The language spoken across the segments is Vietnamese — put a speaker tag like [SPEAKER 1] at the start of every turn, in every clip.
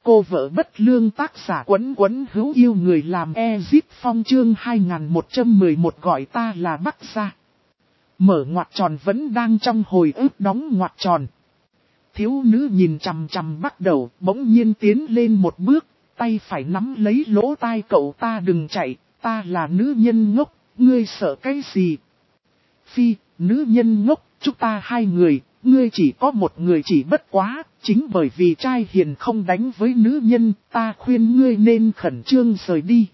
[SPEAKER 1] Cô vợ bất lương tác giả Quấn Quấn hữu yêu người làm Ezip Phong chương 2111 gọi ta là Bắc Gia. Mở ngoặc tròn vẫn đang trong hồi ức đóng ngoặc tròn. Thiếu nữ nhìn chằm chằm bắt đầu bỗng nhiên tiến lên một bước, tay phải nắm lấy lỗ tai cậu ta đừng chạy, ta là nữ nhân ngốc, ngươi sợ cái gì? Phi, nữ nhân ngốc, chúng ta hai người, ngươi chỉ có một người chỉ bất quá, chính bởi vì trai hiền không đánh với nữ nhân, ta khuyên ngươi nên khẩn trương rời đi.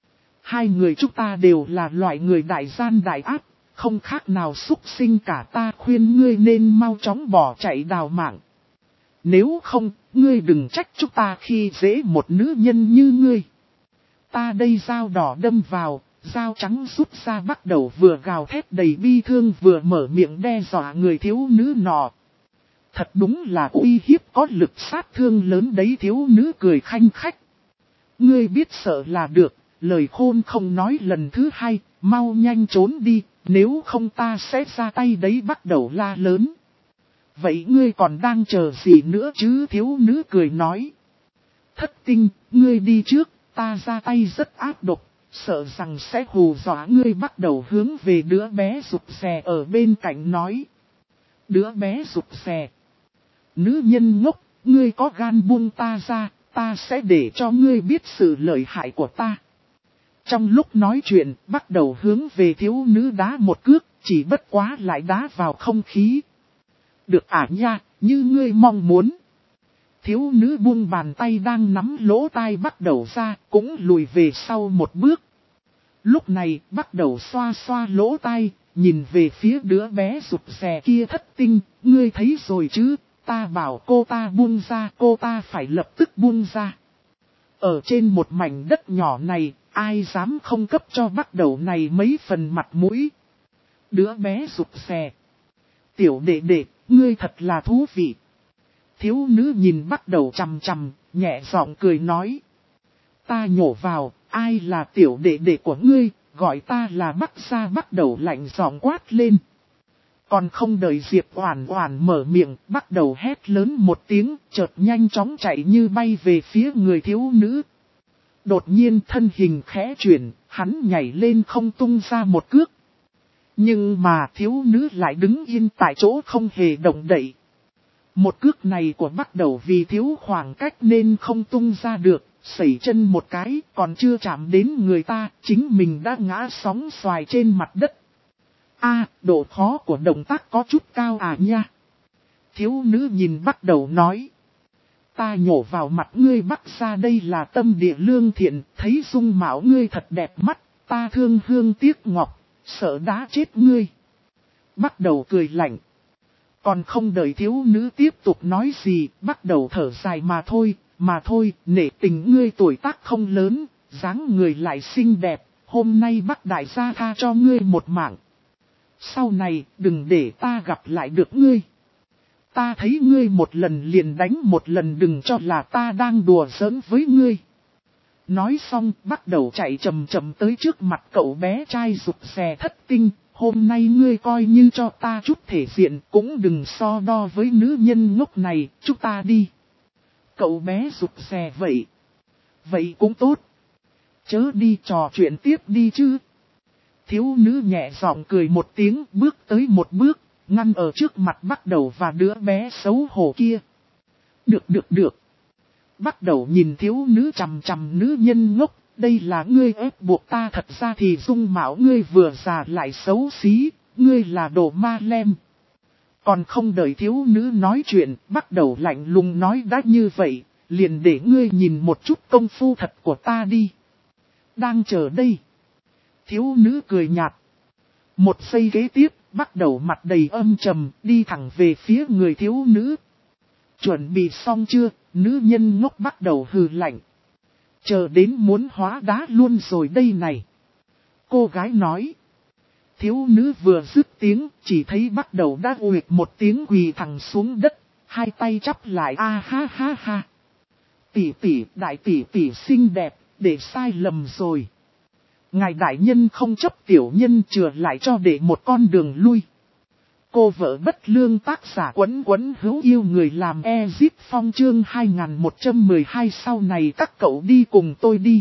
[SPEAKER 1] Hai người chúng ta đều là loại người đại gian đại ác, không khác nào súc sinh cả, ta khuyên ngươi nên mau chóng bỏ chạy đào mạng. Nếu không, ngươi đừng trách chúng ta khi dễ một nữ nhân như ngươi. Ta đây dao đỏ đâm vào, dao trắng rút ra bắt đầu vừa gào thét đầy bi thương vừa mở miệng đe dọa người thiếu nữ nọ. Thật đúng là uy hiếp có lực sát thương lớn đấy, thiếu nữ cười khanh khách. Ngươi biết sợ là được, lời khôn không nói lần thứ hai, mau nhanh trốn đi, nếu không ta sẽ ra tay đấy, bắt đầu la lớn. Vậy ngươi còn đang chờ gì nữa chứ, thiếu nữ cười nói. Thất tinh, ngươi đi trước, ta ra tay rất ác độc, sợ rằng sẽ hù dọa ngươi, bắt đầu hướng về đứa bé rụt rè ở bên cạnh nói. Đứa bé rụt rè. Nữ nhân ngốc, ngươi có gan buông ta ra, ta sẽ để cho ngươi biết sự lợi hại của ta. Trong lúc nói chuyện, bắt đầu hướng về thiếu nữ đá một cước, chỉ bất quá lại đá vào không khí. Được nha, như ngươi mong muốn. Thiếu nữ buông bàn tay đang nắm lỗ tai bắt đầu ra, cũng lùi về sau một bước. Lúc này, bắt đầu xoa xoa lỗ tai, nhìn về phía đứa bé rụt rè kia. Thất tinh, ngươi thấy rồi chứ, ta bảo cô ta buông ra, cô ta phải lập tức buông ra. Ở trên một mảnh đất nhỏ này, ai dám không cấp cho bắt đầu này mấy phần mặt mũi. Đứa bé rụt rè. Tiểu đệ đệ, ngươi thật là thú vị. Thiếu nữ nhìn bắt đầu chằm chằm, nhẹ giọng cười nói. Ta nhổ vào, ai là tiểu đệ đệ của ngươi, gọi ta là Bắc Gia, bắt đầu lạnh giọng quát lên. Còn không đợi Diệp Oản Oản mở miệng, bắt đầu hét lớn một tiếng, chợt nhanh chóng chạy như bay về phía người thiếu nữ. Đột nhiên thân hình khẽ chuyển, hắn nhảy lên không tung ra một cước. Nhưng mà thiếu nữ lại đứng yên tại chỗ không hề động đậy. Một cước này của bắt đầu vì thiếu khoảng cách nên không tung ra được, sẩy chân một cái còn chưa chạm đến người ta, chính mình đã ngã sóng xoài trên mặt đất. Độ khó của động tác có chút cao nha. Thiếu nữ nhìn bắt đầu nói. Ta nhổ vào mặt ngươi Bắc Gia, đây là tâm địa lương thiện, thấy dung mạo ngươi thật đẹp mắt, ta thương hương tiếc ngọc, sợ đá chết ngươi. Bắt đầu cười lạnh. Còn không đợi thiếu nữ tiếp tục nói gì, bắt đầu thở dài mà thôi, nể tình ngươi tuổi tác không lớn, dáng người lại xinh đẹp, hôm nay Bắc đại gia tha cho ngươi một mạng. Sau này, đừng để ta gặp lại được ngươi. Ta thấy ngươi một lần liền đánh một lần, đừng cho là ta đang đùa giỡn với ngươi. Nói xong, bắt đầu chạy chậm chậm tới trước mặt cậu bé trai rụt rè. Thất tinh, hôm nay ngươi coi như cho ta chút thể diện, cũng đừng so đo với nữ nhân ngốc này, chúng ta đi. Cậu bé rụt rè vậy. Vậy cũng tốt. Chớ đi trò chuyện tiếp đi chứ. Thiếu nữ nhẹ giọng cười một tiếng, bước tới một bước, ngăn ở trước mặt bắt đầu và đứa bé xấu hổ kia. Được. Bắt đầu nhìn thiếu nữ chằm chằm, nữ nhân ngốc, đây là ngươi ép buộc ta, thật ra thì dung mạo ngươi vừa già lại xấu xí, ngươi là đồ ma lem. Còn không đợi thiếu nữ nói chuyện, bắt đầu lạnh lùng nói đã như vậy, liền để ngươi nhìn một chút công phu thật của ta đi. Đang chờ đây. Thiếu nữ cười nhạt. Một giây kế tiếp, bắt đầu mặt đầy âm trầm, đi thẳng về phía người thiếu nữ. Chuẩn bị xong chưa, nữ nhân ngốc bắt đầu hừ lạnh. Chờ đến muốn hóa đá luôn rồi đây này. Cô gái nói. Thiếu nữ vừa dứt tiếng, chỉ thấy bắt đầu đã uệt một tiếng quỳ thẳng xuống đất, hai tay chắp lại ha. Đại tỷ xinh đẹp, để sai lầm rồi. Ngài đại nhân không chấp tiểu nhân, chừa lại cho để một con đường lui. cô vợ bất lương tác giả Quấn Quấn hữu yêu người làm Ezip Phong chương 2112 sau này các cậu đi cùng tôi đi.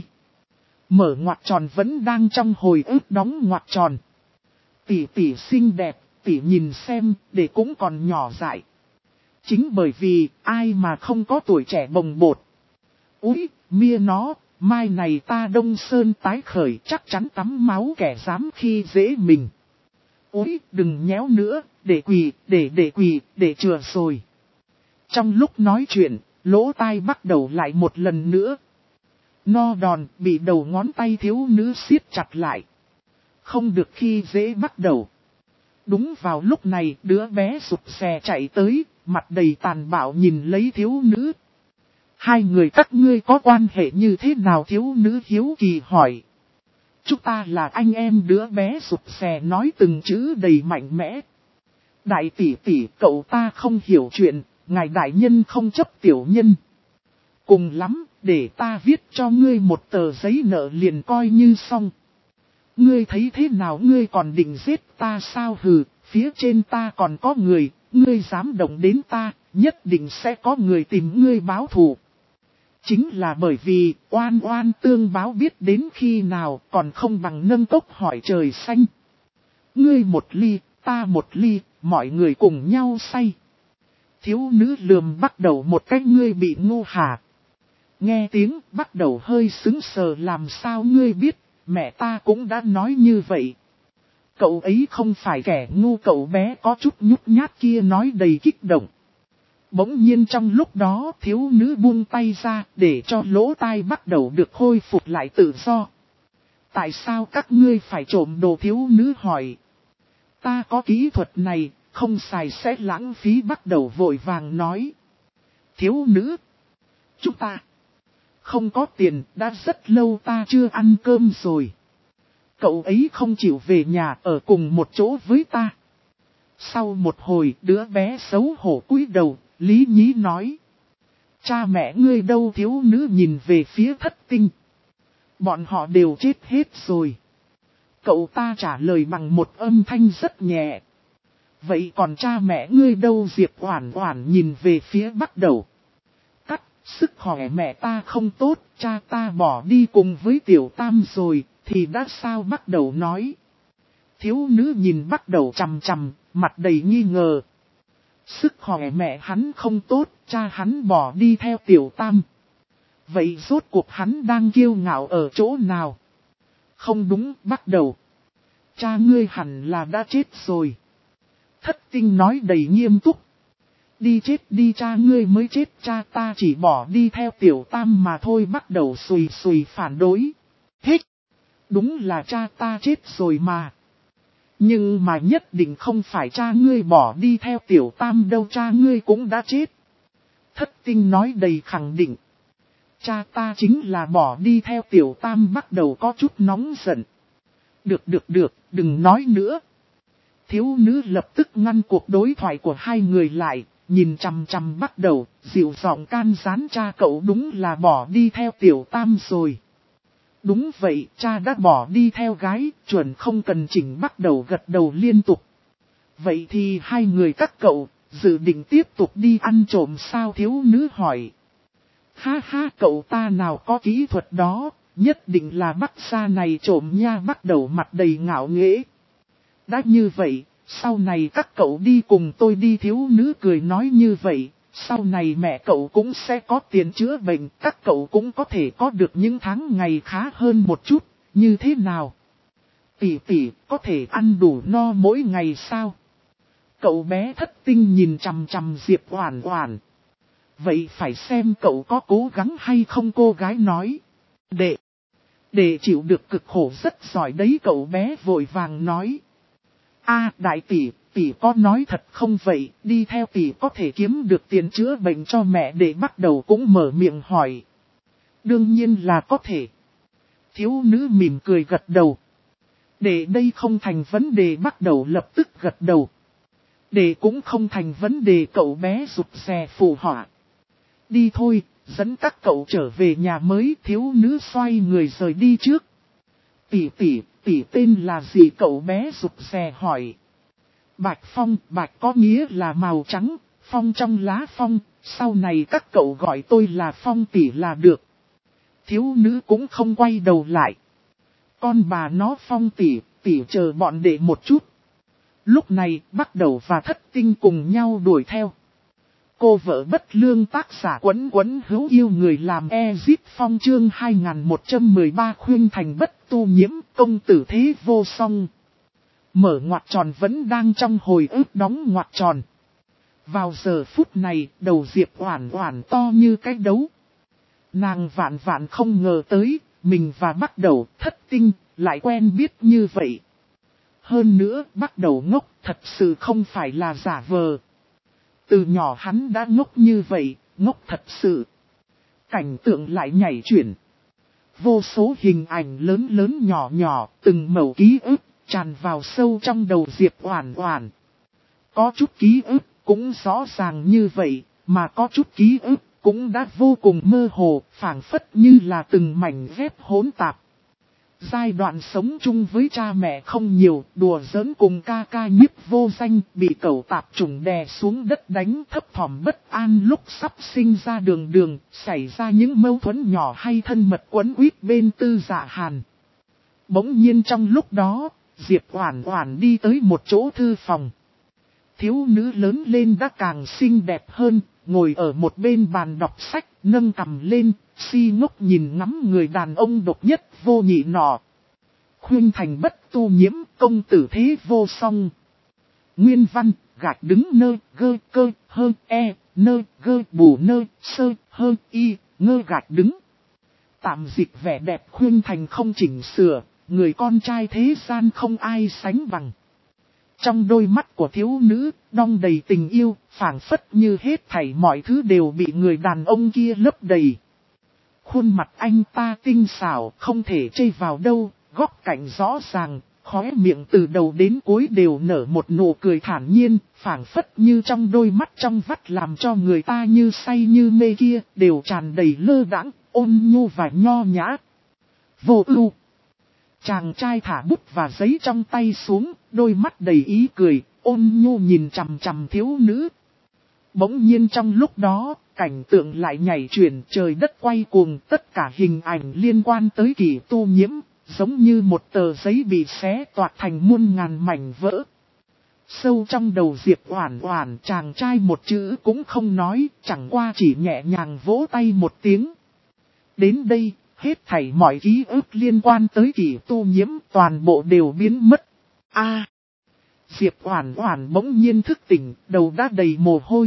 [SPEAKER 1] Mở ngoặc tròn vẫn đang trong hồi ức đóng ngoặc tròn. Tỷ tỷ xinh đẹp, tỷ nhìn xem, để cũng còn nhỏ dại. Chính bởi vì, ai mà không có tuổi trẻ bồng bột. Úi, mia nó, mai này ta Đông Sơn tái khởi chắc chắn tắm máu kẻ dám khi dễ mình. Úi, đừng nhéo nữa, để quỳ, để chừa rồi. Trong lúc nói chuyện, lỗ tai bắt đầu lại một lần nữa. No đòn, bị đầu ngón tay thiếu nữ siết chặt lại. Không được khi dễ bắt đầu. Đúng vào lúc này, đứa bé sụt xè chạy tới, mặt đầy tàn bạo nhìn lấy thiếu nữ. Hai người các ngươi có quan hệ như thế nào? Thiếu nữ hiếu kỳ hỏi. Chúng ta là anh em, đứa bé sụt xè nói từng chữ đầy mạnh mẽ. Đại tỷ tỷ, cậu ta không hiểu chuyện, ngài đại nhân không chấp tiểu nhân. Cùng lắm, để ta viết cho ngươi một tờ giấy nợ liền coi như xong. Ngươi thấy thế nào? Ngươi còn định giết ta sao? Hừ, phía trên ta còn có người, ngươi dám động đến ta, nhất định sẽ có người tìm ngươi báo thù. Chính là bởi vì oan oan tương báo biết đến khi nào còn không bằng nâng cốc hỏi trời xanh. Ngươi một ly, ta một ly, mọi người cùng nhau say. Thiếu nữ lườm bắt đầu một cách ngươi bị ngu hả? Nghe tiếng bắt đầu hơi sững sờ. Làm sao ngươi biết, mẹ ta cũng đã nói như vậy. Cậu ấy không phải kẻ ngu, cậu bé có chút nhút nhát kia nói đầy kích động. Bỗng nhiên trong lúc đó thiếu nữ buông tay ra để cho lỗ tai bắt đầu được khôi phục lại tự do. Tại sao các ngươi phải trộm đồ? Thiếu nữ hỏi. Ta có kỹ thuật này, không xài sẽ lãng phí, bắt đầu vội vàng nói. Thiếu nữ. Chúng ta không có tiền, đã rất lâu ta chưa ăn cơm rồi. Cậu ấy không chịu về nhà ở cùng một chỗ với ta. Sau một hồi đứa bé xấu hổ cúi đầu, lý nhí nói. Cha mẹ ngươi đâu? Thiếu nữ nhìn về phía Thất Tinh. Bọn họ đều chết hết rồi. Cậu ta trả lời bằng một âm thanh rất nhẹ. Vậy còn cha mẹ ngươi đâu? Diệp Oản Oản nhìn về phía Bắt Đầu. Cắt, sức khỏe mẹ ta không tốt, cha ta bỏ đi cùng với Tiểu Tam rồi, thì đã sao? Bắt Đầu nói. Thiếu nữ nhìn Bắt Đầu chằm chằm, mặt đầy nghi ngờ. Sức khỏe mẹ hắn không tốt, cha hắn bỏ đi theo Tiểu Tam. Vậy rốt cuộc hắn đang kiêu ngạo ở chỗ nào? Không đúng, Bắt Đầu. Cha ngươi hẳn là đã chết rồi. Thất Tinh nói đầy nghiêm túc. Đi chết đi, cha ngươi mới chết, cha ta chỉ bỏ đi theo Tiểu Tam mà thôi. Bắt Đầu xùi xùi phản đối. Hích! Đúng là cha ta chết rồi mà. Nhưng mà nhất định không phải cha ngươi bỏ đi theo Tiểu Tam đâu, cha ngươi cũng đã chết. Thất Tinh nói đầy khẳng định. Cha ta chính là bỏ đi theo Tiểu Tam. Bắt Đầu có chút nóng giận. Được, đừng nói nữa. Thiếu nữ lập tức ngăn cuộc đối thoại của hai người lại, nhìn chằm chằm Bắt Đầu, dịu giọng can gián. Cha cậu đúng là bỏ đi theo Tiểu Tam rồi. Đúng vậy, cha đã bỏ đi theo gái, chuẩn không cần chỉnh. Bắt Đầu gật đầu liên tục. Vậy thì hai người các cậu, dự định tiếp tục đi ăn trộm sao? Thiếu nữ hỏi. Ha ha, cậu ta nào có kỹ thuật đó, nhất định là Bắc gia này trộm nha. Bắt Đầu mặt đầy ngạo nghễ. Đã như vậy, sau này các cậu đi cùng tôi đi. Thiếu nữ cười nói như vậy. Sau này mẹ cậu cũng sẽ có tiền chữa bệnh, các cậu cũng có thể có được những tháng ngày khá hơn một chút, như thế nào? Tỷ tỷ, có thể ăn đủ no mỗi ngày sao? Cậu bé Thất Tinh nhìn chằm chằm Diệp Oản Oản. Vậy phải xem cậu có cố gắng hay không, cô gái nói. Để chịu được cực khổ rất giỏi đấy, cậu bé vội vàng nói. Đại tỷ, tỷ có nói thật không vậy? Đi theo tỷ có thể kiếm được tiền chữa bệnh cho mẹ? Để Bắt Đầu cũng mở miệng hỏi. Đương nhiên là có thể. Thiếu nữ mỉm cười gật đầu. Để đây không thành vấn đề. Bắt Đầu lập tức gật đầu. Để cũng không thành vấn đề, cậu bé rụt rè phụ họa. Đi thôi, dẫn các cậu trở về nhà mới. Thiếu nữ xoay người rời đi trước. Tỷ tên là gì? Cậu bé rụt rè hỏi. Bạch phong, bạch có nghĩa là màu trắng, phong trong lá phong, sau này các cậu gọi tôi là Phong tỷ là được. Thiếu nữ cũng không quay đầu lại. Con bà nó Phong tỷ, tỷ chờ bọn đệ một chút. Lúc này, Bắc Đầu và Thất Tinh cùng nhau đuổi theo. Cô vợ bất lương tác giả Quấn Quấn hữu yêu người làm Ezip Phong chương 2113 khuyên thành bất tu nhiễm công tử thế vô song. Mở ngoặc tròn vẫn đang trong hồi ức đóng ngoặc tròn. Vào giờ phút này, đầu Diệp Oản Oản to như cái đấu. Nàng vạn vạn không ngờ tới, mình và Bắc Đầu, Thất Tinh, lại quen biết như vậy. Hơn nữa, Bắc Đầu ngốc thật sự không phải là giả vờ. Từ nhỏ hắn đã ngốc như vậy, ngốc thật sự. Cảnh tượng lại nhảy chuyển. Vô số hình ảnh lớn lớn nhỏ nhỏ, từng mẩu ký ức, tràn vào sâu trong đầu Diệp Oản Oản. Có chút ký ức cũng rõ ràng như vậy, mà có chút ký ức cũng đã vô cùng mơ hồ, phảng phất như là từng mảnh ghép hỗn tạp. Giai đoạn sống chung với cha mẹ không nhiều, đùa giỡn cùng ca ca nhiếp vô danh, bị cẩu tạp trùng đè xuống đất đánh thấp thỏm bất an lúc sắp sinh ra đường, xảy ra những mâu thuẫn nhỏ hay thân mật quấn quýt bên Tư Dạ Hàn. Bỗng nhiên trong lúc đó, Diệp Oản Oản đi tới một chỗ thư phòng. Thiếu nữ lớn lên đã càng xinh đẹp hơn, ngồi ở một bên bàn đọc sách, nâng cằm lên, si ngốc nhìn ngắm người đàn ông độc nhất vô nhị nọ. Khuyên thành bất tu nhiễm, công tử thế vô song. Nguyên văn, gạch đứng nơ, gơ cơ, hơ, e, nơ, gơ bù nơ, sơ, hơ, y, ngơ gạch đứng. Tạm dịch vẻ đẹp khuyên thành không chỉnh sửa, người con trai thế gian không ai sánh bằng. Trong đôi mắt của thiếu nữ, đong đầy tình yêu, phảng phất như hết thảy mọi thứ đều bị người đàn ông kia lấp đầy. Khuôn mặt anh ta tinh xảo, không thể chê vào đâu, góc cạnh rõ ràng, khóe miệng từ đầu đến cuối đều nở một nụ cười thản nhiên, phảng phất như trong đôi mắt trong vắt làm cho người ta như say như mê kia, đều tràn đầy lơ đãng, ôn nhu và nho nhã. Vô ưu. Chàng trai thả bút và giấy trong tay xuống, đôi mắt đầy ý cười, ôn nhu nhìn chằm chằm thiếu nữ. Bỗng nhiên trong lúc đó, cảnh tượng lại nhảy chuyển, trời đất quay cuồng, tất cả hình ảnh liên quan tới Kỷ Tu Nhiễm, giống như một tờ giấy bị xé toạc thành muôn ngàn mảnh vỡ. Sâu trong đầu Diệp Oản Oản, chàng trai một chữ cũng không nói, chẳng qua chỉ nhẹ nhàng vỗ tay một tiếng. Đến đây, hết thảy mọi ký ức liên quan tới Kỷ Tu Nhiễm toàn bộ đều biến mất. Diệp Oản Oản bỗng nhiên thức tỉnh, đầu đã đầy mồ hôi.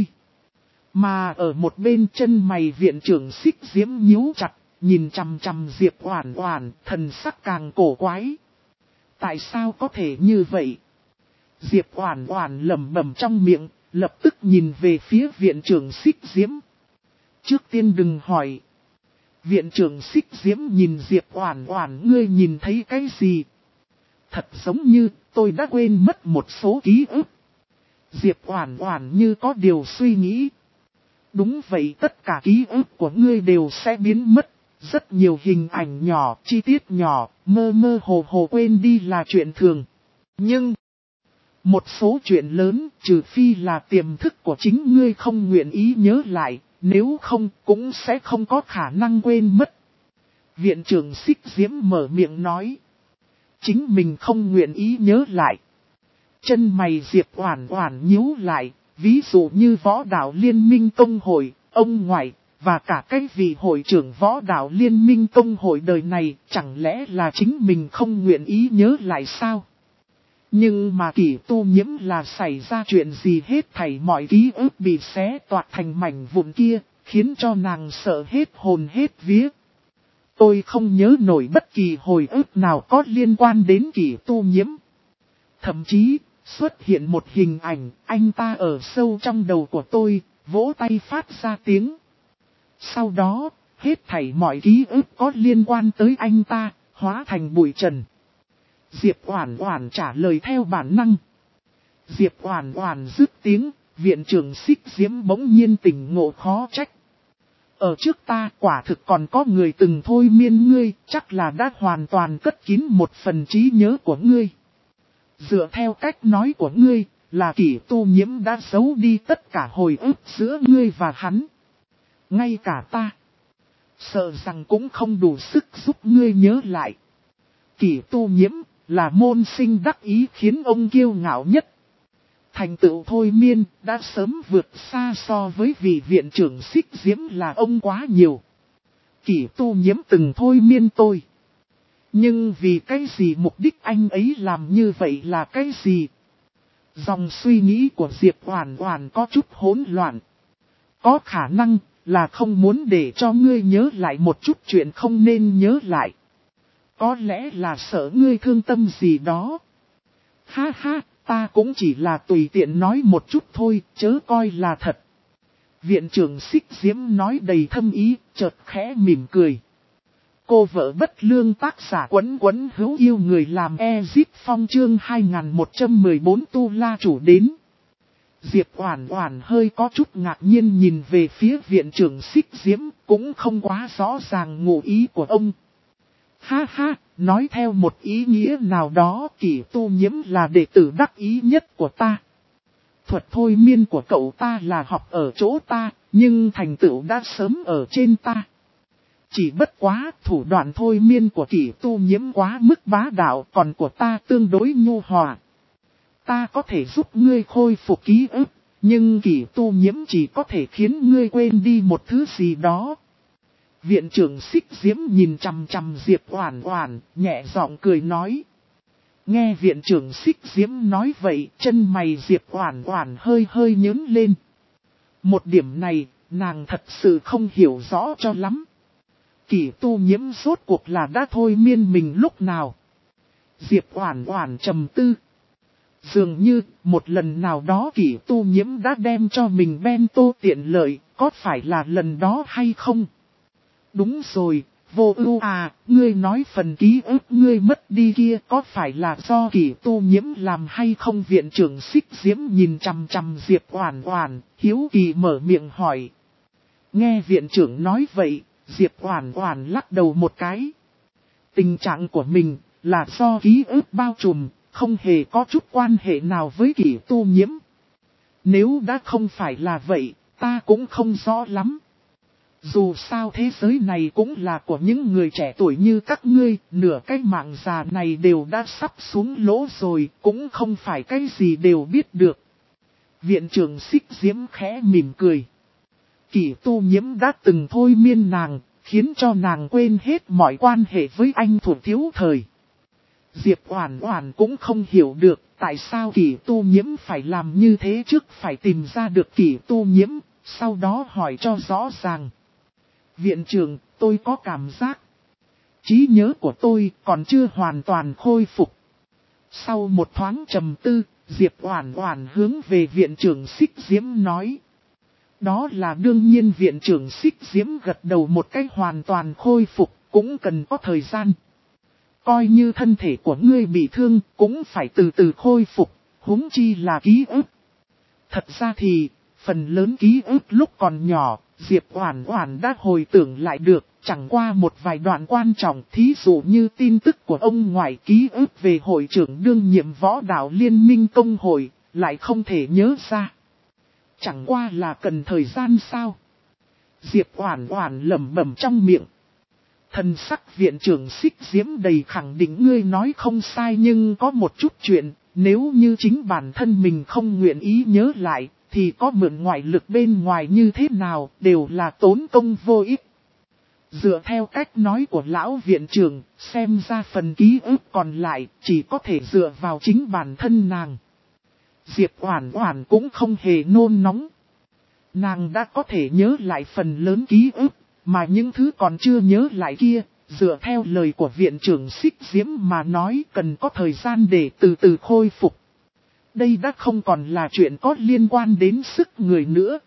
[SPEAKER 1] Mà ở một bên chân mày viện trưởng Xích Diễm nhíu chặt, nhìn chằm chằm Diệp Oản Oản, thần sắc càng cổ quái. Tại sao có thể như vậy? Diệp Oản Oản lẩm bẩm trong miệng, lập tức nhìn về phía viện trưởng Xích Diễm. Trước tiên đừng hỏi. Viện trưởng Xích Diễm nhìn Diệp Oản Oản, ngươi nhìn thấy cái gì? Thật giống như tôi đã quên mất một số ký ức. Diệp Oản Oản như có điều suy nghĩ. Đúng vậy, tất cả ký ức của ngươi đều sẽ biến mất. Rất nhiều hình ảnh nhỏ, chi tiết nhỏ, mơ mơ hồ hồ quên đi là chuyện thường. Nhưng, một số chuyện lớn, trừ phi là tiềm thức của chính ngươi không nguyện ý nhớ lại, nếu không cũng sẽ không có khả năng quên mất. Viện trưởng Xích Diễm mở miệng nói. Chính mình không nguyện ý nhớ lại. Chân mày Diệp Oản Oản nhíu lại, ví dụ như Võ Đạo Liên minh Tông hội, ông ngoại, và cả cái vị hội trưởng Võ Đạo Liên minh Tông hội đời này, chẳng lẽ là chính mình không nguyện ý nhớ lại sao? Nhưng mà Kỷ Tu Nhiễm là xảy ra chuyện gì, hết thảy mọi ký ức bị xé toạc thành mảnh vụn kia, khiến cho nàng sợ hết hồn hết vía. Tôi không nhớ nổi bất kỳ hồi ức nào có liên quan đến Kỷ Tu Nhiễm. Thậm chí, xuất hiện một hình ảnh, anh ta ở sâu trong đầu của tôi, vỗ tay phát ra tiếng. Sau đó, hết thảy mọi ký ức có liên quan tới anh ta, hóa thành bụi trần. Diệp Oản Oản trả lời theo bản năng. Diệp Oản Oản dứt tiếng, viện trưởng Xích Diễm bỗng nhiên tỉnh ngộ khó trách. Ở trước ta quả thực còn có người từng thôi miên ngươi, chắc là đã hoàn toàn cất kín một phần trí nhớ của ngươi. Dựa theo cách nói của ngươi, là Kỷ Tu Nhiễm đã giấu đi tất cả hồi ức giữa ngươi và hắn. Ngay cả ta, sợ rằng cũng không đủ sức giúp ngươi nhớ lại. Kỷ Tu Nhiễm là môn sinh đắc ý khiến ông kiêu ngạo nhất. Thành tựu thôi miên đã sớm vượt xa so với vị viện trưởng Xích Diễm là ông quá nhiều. Kỷ Tu Nhiễm từng thôi miên tôi. Nhưng vì cái gì mục đích anh ấy làm như vậy là cái gì? Dòng suy nghĩ của Diệp Oản Oản có chút hỗn loạn. Có khả năng là không muốn để cho ngươi nhớ lại một chút chuyện không nên nhớ lại. Có lẽ là sợ ngươi thương tâm gì đó. Ha ha, ta cũng chỉ là tùy tiện nói một chút thôi, chớ coi là thật. Viện trưởng Xích Diễm nói đầy thâm ý, chợt khẽ mỉm cười. Cô vợ bất lương tác giả Quấn Quấn hữu yêu người làm Ezip Phong chương 2114 Tu La chủ đến. Diệp Oản Oản hơi có chút ngạc nhiên nhìn về phía viện trưởng Xích Diễm, cũng không quá rõ ràng ngụ ý của ông. Ha ha, nói theo một ý nghĩa nào đó, Kỷ Tu Nhiễm là đệ tử đắc ý nhất của ta. Thuật thôi miên của cậu ta là học ở chỗ ta, nhưng thành tựu đã sớm ở trên ta. Chỉ bất quá thủ đoạn thôi miên của Kỷ Tu Nhiễm quá mức bá đạo, còn của ta tương đối nhu hòa. Ta có thể giúp ngươi khôi phục ký ức, nhưng Kỷ Tu Nhiễm chỉ có thể khiến ngươi quên đi một thứ gì đó. Viện trưởng Xích Diễm nhìn chằm chằm Diệp Oản Oản, nhẹ giọng cười nói. Nghe viện trưởng Xích Diễm nói vậy, chân mày Diệp Oản Oản hơi hơi nhướng lên. Một điểm này, nàng thật sự không hiểu rõ cho lắm. Kỷ Tu Nhiễm rốt cuộc là đã thôi miên mình lúc nào? Diệp Oản Oản trầm tư. Dường như, một lần nào đó Kỷ Tu Nhiễm đã đem cho mình bento tiện lợi, có phải là lần đó hay không? Đúng rồi, Vô Ưu à, ngươi nói phần ký ức ngươi mất đi kia có phải là do Kỷ Tu Nhiễm làm hay không? Viện trưởng Xích Diễm nhìn chằm chằm Diệp Oản Oản, hiếu kỳ mở miệng hỏi. Nghe viện trưởng nói vậy, Diệp Oản Oản lắc đầu một cái. Tình trạng của mình là do ký ức bao trùm, không hề có chút quan hệ nào với Kỷ Tu Nhiễm. Nếu đã không phải là vậy, ta cũng không rõ lắm. Dù sao thế giới này cũng là của những người trẻ tuổi như các ngươi, nửa cái mạng già này đều đã sắp xuống lỗ rồi, cũng không phải cái gì đều biết được. Viện trưởng Xích Diễm khẽ mỉm cười. Kỷ Tu Nhiễm đã từng thôi miên nàng, khiến cho nàng quên hết mọi quan hệ với anh thuộc thiếu thời. Diệp Oản Oản cũng không hiểu được tại sao Kỷ Tu Nhiễm phải làm như thế, trước phải tìm ra được Kỷ Tu Nhiễm, sau đó hỏi cho rõ ràng. Viện trưởng, tôi có cảm giác trí nhớ của tôi còn chưa hoàn toàn khôi phục. Sau một thoáng trầm tư, Diệp Oản Oản hướng về viện trưởng Xích Diễm nói. Đó là đương nhiên. Viện trưởng Xích Diễm gật đầu một cái. Hoàn toàn khôi phục cũng cần có thời gian. Coi như thân thể của ngươi bị thương cũng phải từ từ khôi phục, huống chi là ký ức. Thật ra thì, phần lớn ký ức lúc còn nhỏ, Diệp Oản Oản đã hồi tưởng lại được, chẳng qua một vài đoạn quan trọng, thí dụ như tin tức của ông ngoại, ký ức về hội trưởng đương nhiệm võ đạo liên minh công hội, lại không thể nhớ ra. Chẳng qua là cần thời gian sao? Diệp Oản Oản lẩm bẩm trong miệng. Thần sắc viện trưởng Xích Diễm đầy khẳng định. Ngươi nói không sai, nhưng có một chút chuyện, nếu như chính bản thân mình không nguyện ý nhớ lại, thì có mượn ngoại lực bên ngoài như thế nào đều là tốn công vô ích. Dựa theo cách nói của lão viện trưởng, xem ra phần ký ức còn lại chỉ có thể dựa vào chính bản thân nàng. Diệp Oản Oản cũng không hề nôn nóng. Nàng đã có thể nhớ lại phần lớn ký ức, mà những thứ còn chưa nhớ lại kia, dựa theo lời của viện trưởng Xích Diễm mà nói, cần có thời gian để từ từ khôi phục. Đây đã không còn là chuyện có liên quan đến sức người nữa.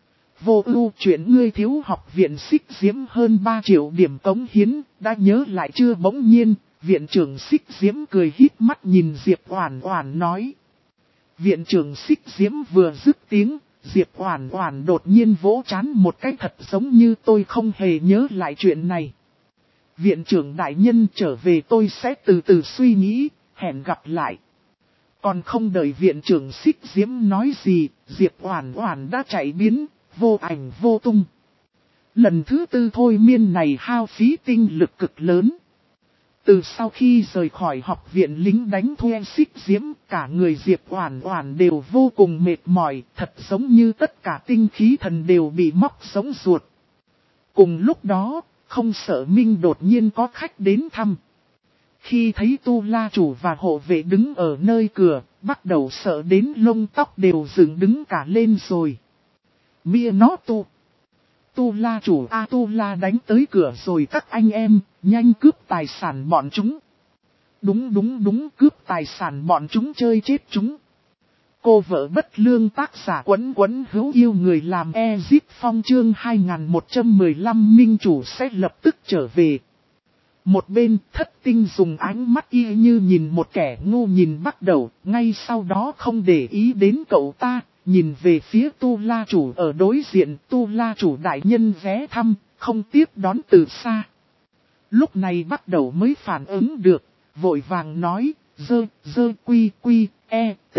[SPEAKER 1] Vô Ưu, chuyện ngươi thiếu học viện Xích Diễm hơn 3 triệu điểm cống hiến, đã nhớ lại chưa? Bỗng nhiên, viện trưởng Xích Diễm cười híp mắt nhìn Diệp Oản Oản nói. Viện trưởng Xích Diễm vừa dứt tiếng, Diệp Oản Oản đột nhiên vỗ trán một cái, thật giống như tôi không hề nhớ lại chuyện này. Viện trưởng đại nhân, trở về tôi sẽ từ từ suy nghĩ, hẹn gặp lại. Còn không đợi viện trưởng Xích Diễm nói gì, Diệp Oản Oản đã chạy biến, vô ảnh vô tung. Lần thứ tư thôi miên này hao phí tinh lực cực lớn. Từ sau khi rời khỏi học viện lính đánh thuê Xích Diễm, cả người Diệp Oản Oản đều vô cùng mệt mỏi, thật giống như tất cả tinh khí thần đều bị móc sống ruột. Cùng lúc đó, Không Sợ Minh đột nhiên có khách đến thăm. Khi thấy Tu La Chủ và hộ vệ đứng ở nơi cửa, bắt đầu sợ đến lông tóc đều dựng đứng cả lên rồi. Mia nó Tu La Chủ Tu La đánh tới cửa rồi các anh em, nhanh cướp tài sản bọn chúng. Đúng, cướp tài sản bọn chúng chơi chết chúng. Cô vợ bất lương tác giả Quấn Quấn hữu yêu người làm Ezip Phong chương 2115 minh chủ sẽ lập tức trở về. Một bên Thất Tinh dùng ánh mắt y như nhìn một kẻ ngu nhìn bắt đầu, ngay sau đó không để ý đến cậu ta, nhìn về phía Tu La Chủ ở đối diện. Tu La Chủ đại nhân ghé thăm, không tiếp đón từ xa. Lúc này bắt đầu mới phản ứng được, vội vàng nói, quy, t,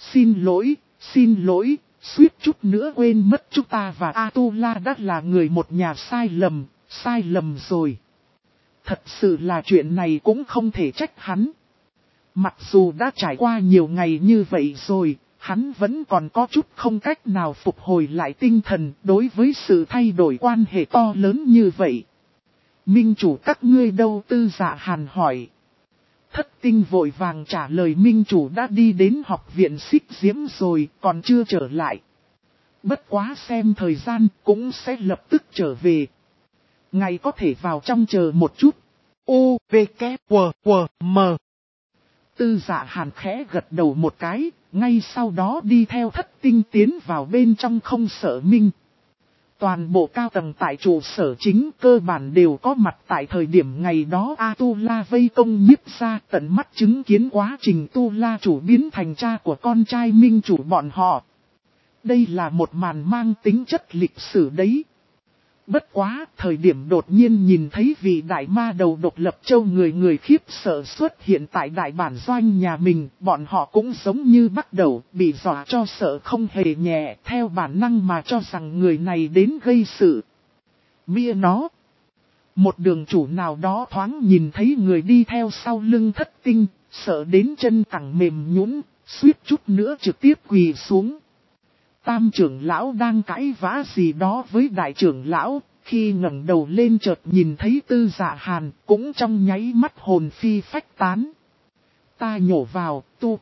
[SPEAKER 1] xin lỗi, suýt chút nữa quên mất chúng ta và Atula đã là người một nhà sai lầm rồi. Thật sự là chuyện này cũng không thể trách hắn. Mặc dù đã trải qua nhiều ngày như vậy rồi, hắn vẫn còn có chút không cách nào phục hồi lại tinh thần đối với sự thay đổi quan hệ to lớn như vậy. Minh chủ các ngươi đâu? Tư Dạ Hàn hỏi. Thất Tinh vội vàng trả lời minh chủ đã đi đến học viện Xích Diễm rồi, còn chưa trở lại. Bất quá xem thời gian cũng sẽ lập tức trở về. Ngài có thể vào trong chờ một chút. U, V, K, W, M. Tư Dạ Hàn khẽ gật đầu một cái, ngay sau đó đi theo Thất Tinh tiến vào bên trong Không Sợ Minh. Toàn bộ cao tầng tại trụ sở chính cơ bản đều có mặt tại thời điểm ngày đó Atula vây công nhiếp ra, tận mắt chứng kiến quá trình Tu La Chủ biến thành cha của con trai minh chủ bọn họ. Đây là một màn mang tính chất lịch sử đấy. Bất quá, thời điểm đột nhiên nhìn thấy vị đại ma đầu độc lập châu người khiếp sợ xuất hiện tại đại bản doanh nhà mình, bọn họ cũng giống như bắt đầu bị dọa cho sợ không hề nhẹ, theo bản năng mà cho rằng người này đến gây sự. Mia nó. Một đường chủ nào đó thoáng nhìn thấy người đi theo sau lưng Thất Tinh, sợ đến chân cẳng mềm nhũn, suýt chút nữa trực tiếp quỳ xuống. Tam trưởng lão đang cãi vã gì đó với đại trưởng lão, khi ngẩng đầu lên chợt nhìn thấy Tư Dạ Hàn, cũng trong nháy mắt hồn phi phách tán. Ta nhổ vào,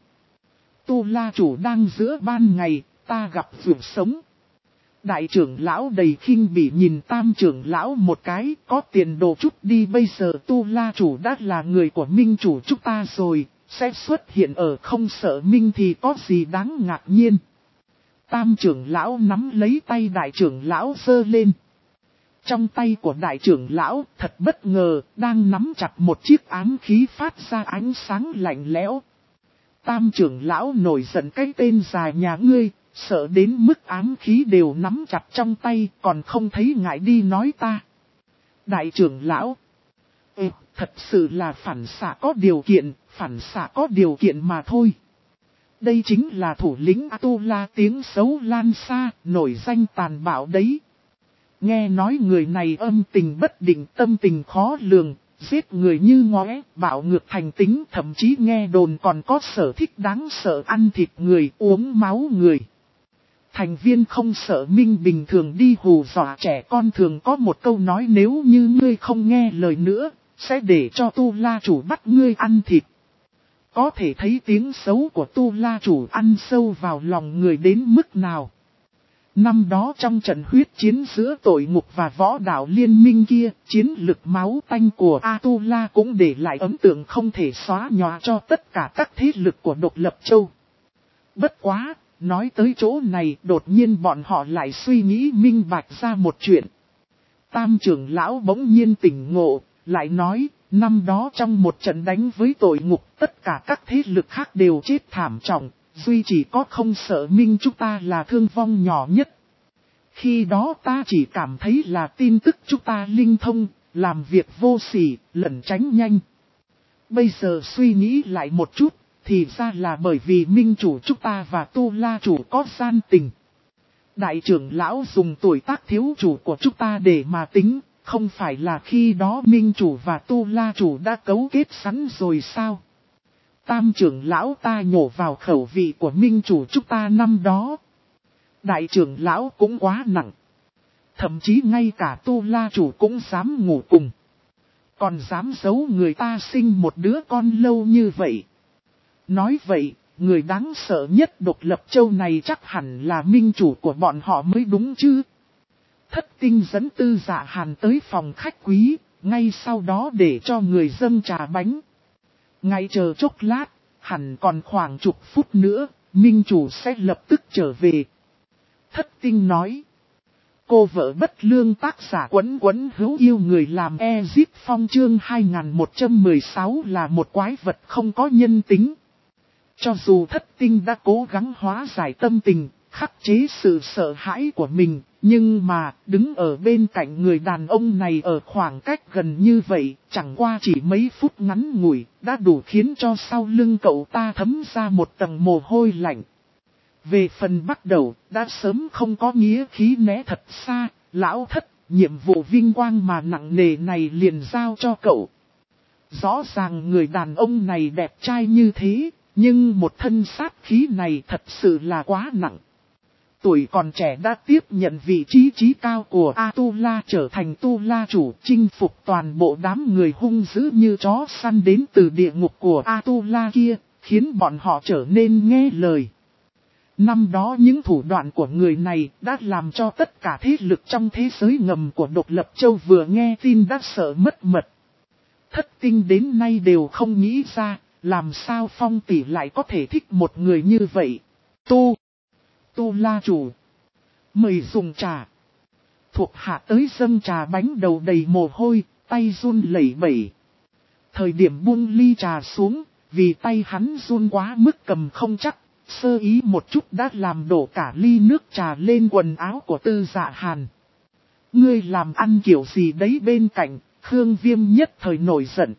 [SPEAKER 1] Tu La Chủ đang giữa ban ngày, ta gặp vượt sống. Đại trưởng lão đầy khinh bỉ nhìn tam trưởng lão một cái, có tiền đồ chút đi, bây giờ Tu La Chủ đã là người của minh chủ chúng ta rồi, sẽ xuất hiện ở Không Sợ Minh thì có gì đáng ngạc nhiên. Tam trưởng lão nắm lấy tay đại trưởng lão giơ lên. Trong tay của đại trưởng lão, thật bất ngờ, đang nắm chặt một chiếc ám khí phát ra ánh sáng lạnh lẽo. Tam trưởng lão nổi giận cái tên dài nhà ngươi, sợ đến mức ám khí đều nắm chặt trong tay, còn không thấy ngại đi nói ta. Đại trưởng lão, thật sự là phản xạ có điều kiện mà thôi. Đây chính là thủ lĩnh Atula tiếng xấu lan xa, nổi danh tàn bạo đấy. Nghe nói người này âm tình bất định, tâm tình khó lường, giết người như ngóe, bạo ngược thành tính, thậm chí nghe đồn còn có sở thích đáng sợ ăn thịt người, uống máu người. Thành viên Không Sợ Minh bình thường đi hù dọa trẻ con thường có một câu nói, nếu như ngươi không nghe lời nữa, sẽ để cho Tu La Chủ bắt ngươi ăn thịt. Có thể thấy tiếng xấu của Tu La Chủ ăn sâu vào lòng người đến mức nào. Năm đó trong trận huyết chiến giữa tội ngục và võ đạo liên minh kia, chiến lực máu tanh của Atula cũng để lại ấn tượng không thể xóa nhòa cho tất cả các thế lực của độc lập châu. Bất quá, nói tới chỗ này đột nhiên bọn họ lại suy nghĩ minh bạch ra một chuyện. Tam trưởng lão bỗng nhiên tỉnh ngộ, lại nói, năm đó trong một trận đánh với tội ngục, tất cả các thế lực khác đều chết thảm trọng, duy chỉ có Không Sợ Minh chúng ta là thương vong nhỏ nhất. Khi đó ta chỉ cảm thấy là tin tức chúng ta linh thông, làm việc vô sỉ, lẩn tránh nhanh. Bây giờ suy nghĩ lại một chút, thì ra là bởi vì minh chủ chúng ta và Tu La chủ có gian tình. Đại trưởng lão dùng tuổi tác thiếu chủ của chúng ta để mà tính, không phải là khi đó minh chủ và Tu La chủ đã cấu kết sẵn rồi sao? Tam trưởng lão ta nhổ vào khẩu vị của minh chủ chúng ta năm đó. Đại trưởng lão cũng quá nặng. Thậm chí ngay cả Tu La chủ cũng dám ngủ cùng. Còn dám giấu người ta sinh một đứa con lâu như vậy. Nói vậy, người đáng sợ nhất Độc Lập Châu này chắc hẳn là minh chủ của bọn họ mới đúng chứ. Thất Tinh dẫn Tư Dạ Hàn tới phòng khách quý, ngay sau đó để cho người dâng trà bánh. Ngay chờ chốc lát, hẳn còn khoảng chục phút nữa, minh chủ sẽ lập tức trở về. Thất Tinh nói. Cô vợ bất lương tác giả Quấn Quấn hữu yêu người làm Ezip Phong chương 2116 là một quái vật không có nhân tính. Cho dù Thất Tinh đã cố gắng hóa giải tâm tình, khắc chế sự sợ hãi của mình, nhưng mà đứng ở bên cạnh người đàn ông này ở khoảng cách gần như vậy, chẳng qua chỉ mấy phút ngắn ngủi, đã đủ khiến cho sau lưng cậu ta thấm ra một tầng mồ hôi lạnh. Về phần bắt đầu, đã sớm không có nghĩa khí né thật xa, lão Thất, nhiệm vụ vinh quang mà nặng nề này liền giao cho cậu. Rõ ràng người đàn ông này đẹp trai như thế, nhưng một thân sát khí này thật sự là quá nặng. Tuổi còn trẻ đã tiếp nhận vị trí trí cao của Atula trở thành Tu La chủ, chinh phục toàn bộ đám người hung dữ như chó săn đến từ địa ngục của Atula kia, khiến bọn họ trở nên nghe lời. Năm đó những thủ đoạn của người này đã làm cho tất cả thế lực trong thế giới ngầm của Độc Lập Châu vừa nghe tin đã sợ mất mật. Thất Tinh đến nay đều không nghĩ ra, làm sao Phong tỷ lại có thể thích một người như vậy. Tu La chủ. Mời dùng trà. Thuộc hạ tới dâng trà bánh đầu đầy mồ hôi, tay run lẩy bẩy. Thời điểm buông ly trà xuống, vì tay hắn run quá mức cầm không chắc, sơ ý một chút đã làm đổ cả ly nước trà lên quần áo của Tư Dạ Hàn. Ngươi làm ăn kiểu gì đấy bên cạnh, Khương Viêm nhất thời nổi giận.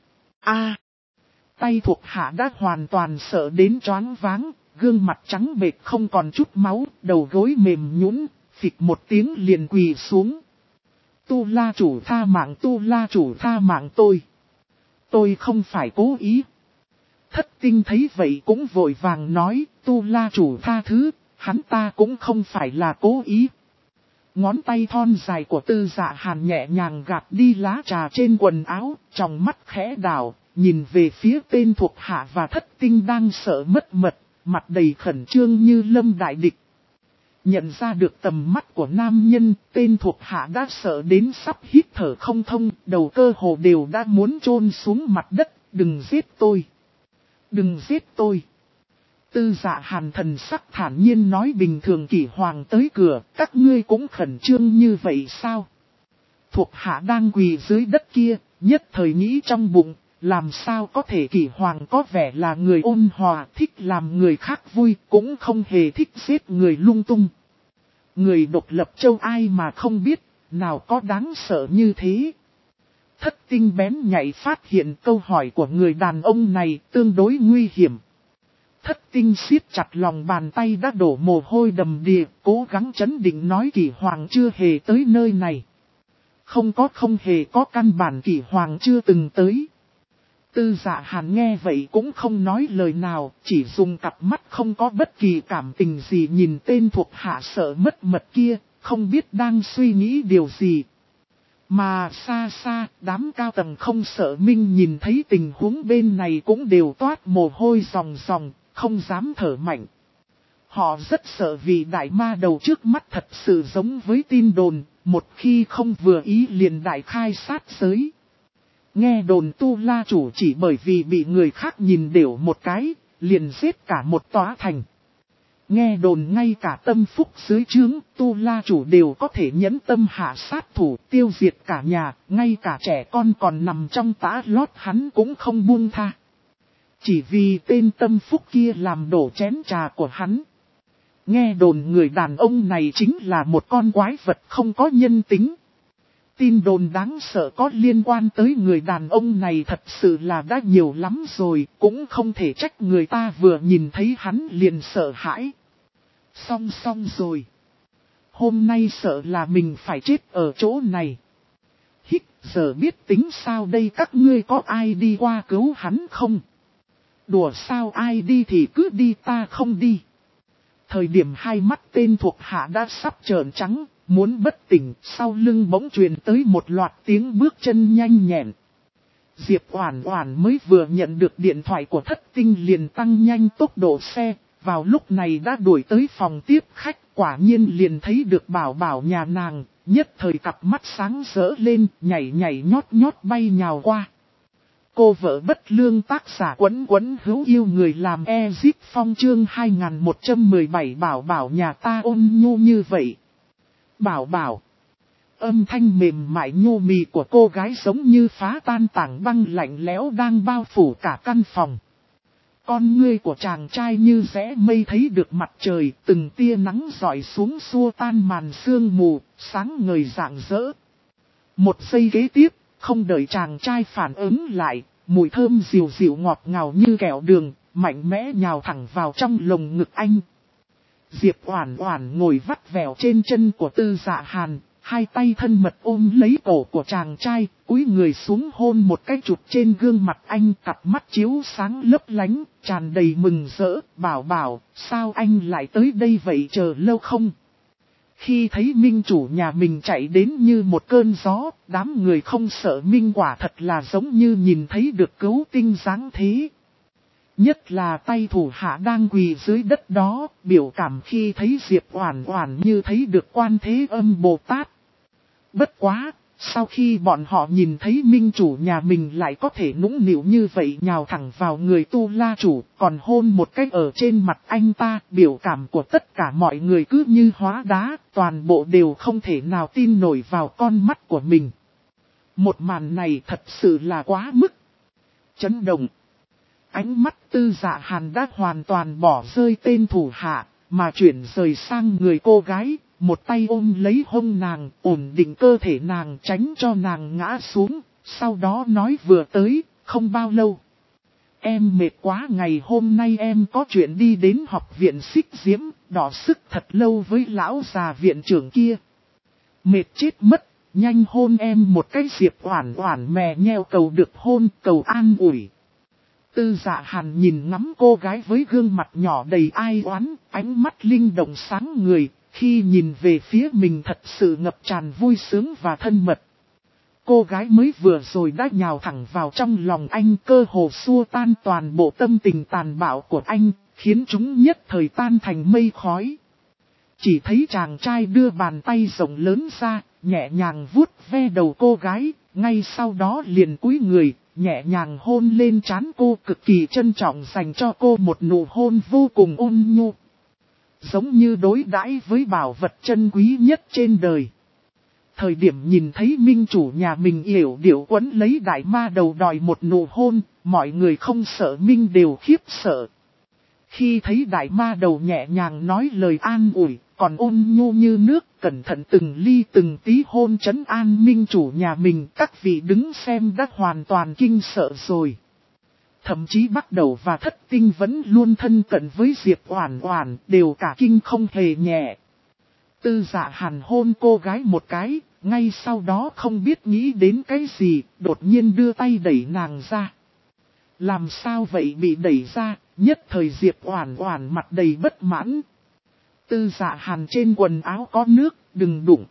[SPEAKER 1] Tay thuộc hạ đã hoàn toàn sợ đến choáng váng, gương mặt trắng bệch không còn chút máu, đầu gối mềm nhũn, phịch một tiếng liền quỳ xuống. Tu La chủ tha mạng, Tu La chủ tha mạng tôi. Tôi không phải cố ý. Thất Tinh thấy vậy cũng vội vàng nói, Tu La chủ tha thứ, hắn ta cũng không phải là cố ý. Ngón tay thon dài của Tư Dạ Hàn nhẹ nhàng gạt đi lá trà trên quần áo, trong mắt khẽ đảo, nhìn về phía tên thuộc hạ và Thất Tinh đang sợ mất mật, mặt đầy khẩn trương như lâm đại địch. Nhận ra được tầm mắt của nam nhân, tên thuộc hạ đã sợ đến sắp hít thở không thông, đầu cơ hồ đều đã muốn chôn xuống mặt đất, đừng giết tôi. Đừng giết tôi. Tư Dạ Hàn thần sắc thản nhiên nói bình thường Kỷ Hoàng tới cửa, các ngươi cũng khẩn trương như vậy sao? Thuộc hạ đang quỳ dưới đất kia, nhất thời nghĩ trong bụng, làm sao có thể Kỷ Hoàng có vẻ là người ôn hòa, thích làm người khác vui, cũng không hề thích giết người lung tung. Người Độc Lập Châu ai mà không biết, nào có đáng sợ như thế? Thất Tinh bén nhạy phát hiện câu hỏi của người đàn ông này tương đối nguy hiểm. Thất Tinh siết chặt lòng bàn tay đã đổ mồ hôi đầm đìa, cố gắng chấn định nói Kỷ Hoàng chưa hề tới nơi này. Không hề có căn bản Kỷ Hoàng chưa từng tới. Tư Dạ Hàn nghe vậy cũng không nói lời nào, chỉ dùng cặp mắt không có bất kỳ cảm tình gì nhìn tên thuộc hạ sợ mất mật kia, không biết đang suy nghĩ điều gì. Mà xa xa, đám cao tầng không sợ minh nhìn thấy tình huống bên này cũng đều toát mồ hôi ròng ròng, không dám thở mạnh. Họ rất sợ vì đại ma đầu trước mắt thật sự giống với tin đồn, một khi không vừa ý liền đại khai sát giới. Nghe đồn Tu La chủ chỉ bởi vì bị người khác nhìn đều một cái, liền giết cả một tòa thành. Nghe đồn ngay cả tâm phúc dưới trướng, Tu La chủ đều có thể nhẫn tâm hạ sát thủ tiêu diệt cả nhà, ngay cả trẻ con còn nằm trong tã lót hắn cũng không buông tha. Chỉ vì tên tâm phúc kia làm đổ chén trà của hắn. Nghe đồn người đàn ông này chính là một con quái vật không có nhân tính. Tin đồn đáng sợ có liên quan tới người đàn ông này thật sự là đã nhiều lắm rồi, cũng không thể trách người ta vừa nhìn thấy hắn liền sợ hãi. Xong rồi. Hôm nay sợ là mình phải chết ở chỗ này. Hít, giờ biết tính sao đây, các ngươi có ai đi qua cứu hắn không? Đùa sao, ai đi thì cứ đi, ta không đi. Thời điểm hai mắt tên thuộc hạ đã sắp trợn trắng, muốn bất tỉnh, sau lưng bỗng truyền tới một loạt tiếng bước chân nhanh nhẹn. Diệp Oản Oản mới vừa nhận được điện thoại của Thất Tinh liền tăng nhanh tốc độ xe, vào lúc này đã đuổi tới phòng tiếp khách, quả nhiên liền thấy được Bảo Bảo nhà nàng, nhất thời cặp mắt sáng rỡ lên, nhảy nhót bay nhào qua. Cô vợ bất lương tác giả Quấn Quấn hữu yêu người làm Ezip Phong chương 2117 Bảo Bảo nhà ta ôn nhu như vậy. Bảo Bảo. Âm thanh mềm mại nhô mì của cô gái giống như phá tan tảng băng lạnh lẽo đang bao phủ cả căn phòng. Con ngươi của chàng trai như rẽ mây thấy được mặt trời, từng tia nắng rọi xuống xua tan màn sương mù, sáng ngời rạng rỡ. Một giây kế tiếp, không đợi chàng trai phản ứng lại, mùi thơm dịu dịu ngọt ngào như kẹo đường, mạnh mẽ nhào thẳng vào trong lồng ngực anh. Diệp Oản Oản ngồi vắt vẻo trên chân của Tư Dạ Hàn, hai tay thân mật ôm lấy cổ của chàng trai, cúi người xuống hôn một cái chụp trên gương mặt anh, cặp mắt chiếu sáng lấp lánh, tràn đầy mừng rỡ. Bảo Bảo, sao anh lại tới đây vậy, chờ lâu không? Khi thấy minh chủ nhà mình chạy đến như một cơn gió, đám người không sợ minh quả thật là giống như nhìn thấy được cứu tinh dáng thế. Nhất là tay thủ hạ đang quỳ dưới đất đó, biểu cảm khi thấy Diệp Oản Oản như thấy được Quan Thế Âm Bồ Tát. Bất quá, sau khi bọn họ nhìn thấy minh chủ nhà mình lại có thể nũng nịu như vậy, nhào thẳng vào người Tu La chủ, còn hôn một cái ở trên mặt anh ta, biểu cảm của tất cả mọi người cứ như hóa đá, toàn bộ đều không thể nào tin nổi vào con mắt của mình. Một màn này thật sự là quá mức chấn động. Ánh mắt Tư Dạ Hàn đã hoàn toàn bỏ rơi tên thủ hạ, mà chuyển rời sang người cô gái, một tay ôm lấy hông nàng, ổn định cơ thể nàng tránh cho nàng ngã xuống, sau đó nói vừa tới, không bao lâu. Em mệt quá, ngày hôm nay em có chuyện đi đến học viện Xích Diễm, đỏ sức thật lâu với lão già viện trưởng kia. Mệt chết mất, nhanh hôn em một cái. Diệp Oản Oản mè nheo cầu được hôn, cầu an ủi. Tư Dạ Hàn nhìn ngắm cô gái với gương mặt nhỏ đầy ai oán, ánh mắt linh động sáng người, khi nhìn về phía mình thật sự ngập tràn vui sướng và thân mật. Cô gái mới vừa rồi đã nhào thẳng vào trong lòng anh, cơ hồ xua tan toàn bộ tâm tình tàn bạo của anh, khiến chúng nhất thời tan thành mây khói. Chỉ thấy chàng trai đưa bàn tay rộng lớn ra, nhẹ nhàng vuốt ve đầu cô gái, ngay sau đó liền cúi người, nhẹ nhàng hôn lên trán cô, cực kỳ trân trọng dành cho cô một nụ hôn vô cùng ôn nhu. Giống như đối đãi với bảo vật chân quý nhất trên đời. Thời điểm nhìn thấy minh chủ nhà mình yểu điệu quấn lấy đại ma đầu đòi một nụ hôn, mọi người không sợ minh đều khiếp sợ. Khi thấy đại ma đầu nhẹ nhàng nói lời an ủi, còn ôn nhu như nước, cẩn thận từng ly từng tí hôn trấn an minh chủ nhà mình, các vị đứng xem đã hoàn toàn kinh sợ rồi. Thậm chí Bắc Đầu và Thất Tinh vẫn luôn thân cận với Diệp Oản Oản, đều cả kinh không hề nhẹ. Tư Dạ Hàn hôn cô gái một cái, ngay sau đó không biết nghĩ đến cái gì, đột nhiên đưa tay đẩy nàng ra. Làm sao vậy, bị đẩy ra, nhất thời Diệp Oản Oản mặt đầy bất mãn. Tư Dạ Hàn trên quần áo có nước, đừng đụng.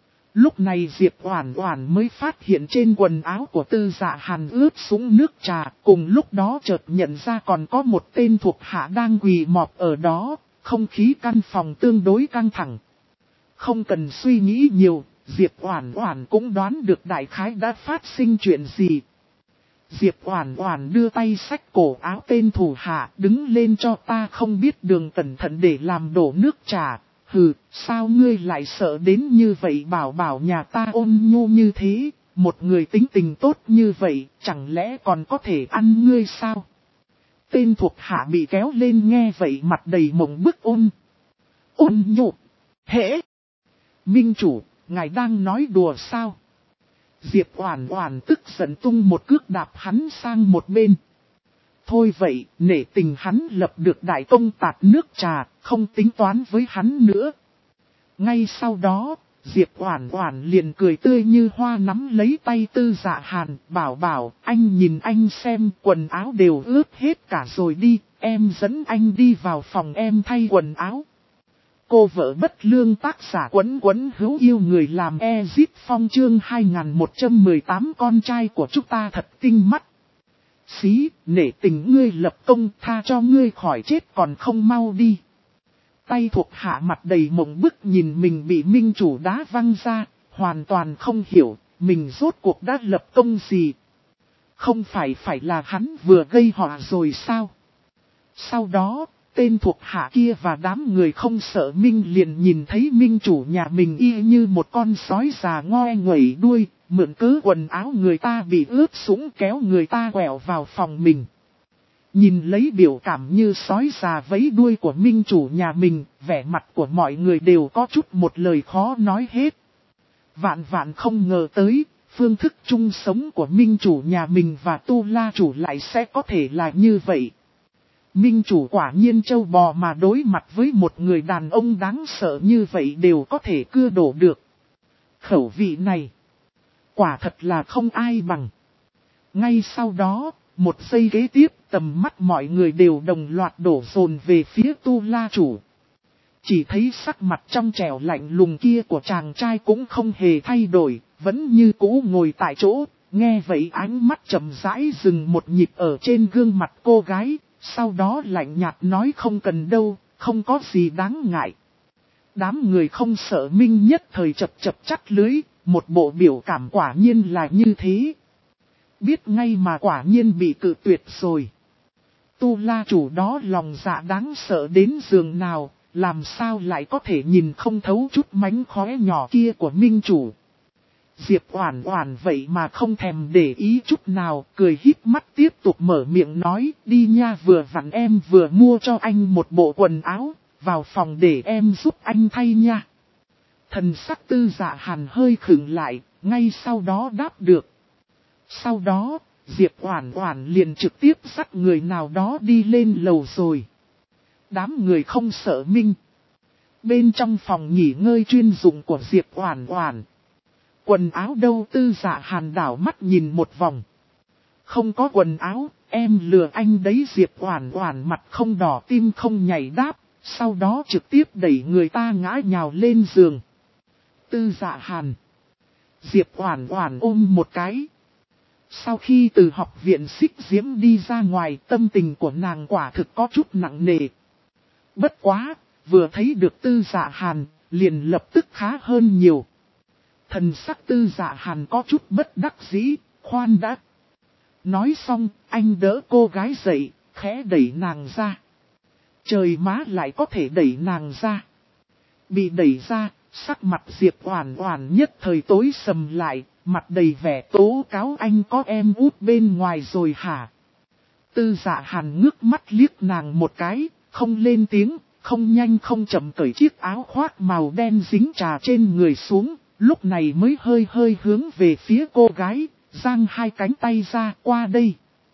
[SPEAKER 1] Lúc này Diệp Oản Oản mới phát hiện trên quần áo của Tư Dạ Hàn ướt sũng nước trà, cùng lúc đó chợt nhận ra còn có một tên thuộc hạ đang quỳ mọp ở đó, không khí căn phòng tương đối căng thẳng. Không cần suy nghĩ nhiều, Diệp Oản Oản cũng đoán được đại khái đã phát sinh chuyện gì. Diệp Oản Oản đưa tay xách cổ áo tên thủ hạ, đứng lên cho ta, không biết đường, cẩn thận để làm đổ nước trà. Hừ, sao ngươi lại sợ đến như vậy, bảo bảo nhà ta ôn nhu như thế, một người tính tình tốt như vậy, chẳng lẽ còn có thể ăn ngươi sao? Tên thuộc hạ bị kéo lên nghe vậy mặt đầy mộng bức. Ôn nhu, hễ! Minh chủ, ngài đang nói đùa sao? Diệp Oản Oản tức giận tung một cước đạp hắn sang một bên. Thôi vậy, nể tình hắn lập được đại công tạt nước trà, không tính toán với hắn nữa. Ngay sau đó, Diệp Oản Oản liền cười tươi như hoa nắm lấy tay Tư Dạ Hàn, bảo anh nhìn anh xem, quần áo đều ướt hết cả rồi đi, em dẫn anh đi vào phòng em thay quần áo. Cô vợ bất lương tác giả Quấn Quấn hữu yêu người làm Ezip Phong chương 2118 con trai của chúng ta thật tinh mắt. Xí, nể tình ngươi lập công tha cho ngươi khỏi chết còn không mau đi. Tay thuộc hạ mặt đầy mộng bức nhìn mình bị minh chủ đá văng ra, hoàn toàn không hiểu, mình rốt cuộc đã lập công gì. Không phải là hắn vừa gây họa rồi sao? Sau đó, tên thuộc hạ kia và đám người không sợ minh liền nhìn thấy minh chủ nhà mình y như một con sói già ngoe nguẩy đuôi, mượn cớ quần áo người ta bị ướt sũng kéo người ta quẹo vào phòng mình. Nhìn lấy biểu cảm như sói già vẫy đuôi của minh chủ nhà mình, vẻ mặt của mọi người đều có chút một lời khó nói hết. Vạn không ngờ tới, phương thức chung sống của minh chủ nhà mình và Tu La chủ lại sẽ có thể là như vậy. Minh chủ quả nhiên trâu bò mà đối mặt với một người đàn ông đáng sợ như vậy đều có thể cưa đổ được. Khẩu vị này, quả thật là không ai bằng. Ngay sau đó, một giây kế tiếp, tầm mắt mọi người đều đồng loạt đổ dồn về phía Tu La chủ. Chỉ thấy sắc mặt trong trẻo lạnh lùng kia của chàng trai cũng không hề thay đổi, vẫn như cũ ngồi tại chỗ, nghe vậy ánh mắt chậm rãi dừng một nhịp ở trên gương mặt cô gái, sau đó lạnh nhạt nói không cần đâu, không có gì đáng ngại. Đám người không sợ minh nhất thời chập chắt lưới, một bộ biểu cảm quả nhiên là như thế. Biết ngay mà quả nhiên bị cự tuyệt rồi. Tu La chủ đó lòng dạ đáng sợ đến giường nào, làm sao lại có thể nhìn không thấu chút mánh khóe nhỏ kia của minh chủ. Diệp Oản Oản vậy mà không thèm để ý chút nào, cười híp mắt tiếp tục mở miệng nói, đi nha, vừa vặn em vừa mua cho anh một bộ quần áo, vào phòng để em giúp anh thay nha. Thần sắc Tư Dạ Hàn hơi khựng lại, ngay sau đó đáp được. Sau đó, Diệp Oản Oản liền trực tiếp dắt người nào đó đi lên lầu rồi. Đám người không sợ minh. Bên trong phòng nghỉ ngơi chuyên dụng của Diệp Oản Oản. Quần áo đâu? Tư Dạ Hàn đảo mắt nhìn một vòng. Không có quần áo, em lừa anh đấy. Diệp Oản Oản mặt không đỏ tim không nhảy đáp, sau đó trực tiếp đẩy người ta ngã nhào lên giường. Tư Dạ Hàn. Diệp Oản Oản ôm một cái. Sau khi từ học viện Xích Diễm đi ra ngoài, tâm tình của nàng quả thực có chút nặng nề. Bất quá, vừa thấy được Tư Dạ Hàn, liền lập tức khá hơn nhiều. Thần sắc Tư Dạ Hàn có chút bất đắc dĩ, khoan đã. Nói xong, anh đỡ cô gái dậy, khẽ đẩy nàng ra. Trời má, lại có thể đẩy nàng ra. Bị đẩy ra, sắc mặt Diệp Oản Oản nhất thời tối sầm lại, mặt đầy vẻ tố cáo, anh có em út bên ngoài rồi hả? Tư Dạ Hàn ngước mắt liếc nàng một cái, không lên tiếng, không nhanh không chậm cởi chiếc áo khoác màu đen dính trà trên người xuống, lúc này mới hơi hướng về phía cô gái, giang hai cánh tay ra, qua đây.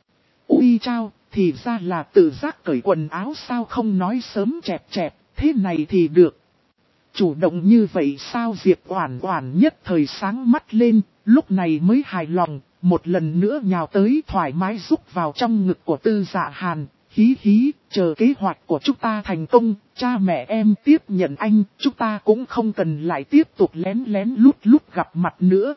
[SPEAKER 1] Ui chao, thì ra là tự giác cởi quần áo sao, không nói sớm chẹp, thế này thì được. Chủ động như vậy sao? Diệp Oản Oản nhất thời sáng mắt lên, lúc này mới hài lòng, một lần nữa nhào tới thoải mái rúc vào trong ngực của Tư Dạ Hàn, hí, chờ kế hoạch của chúng ta thành công, cha mẹ em tiếp nhận anh, chúng ta cũng không cần lại tiếp tục lén lút gặp mặt nữa.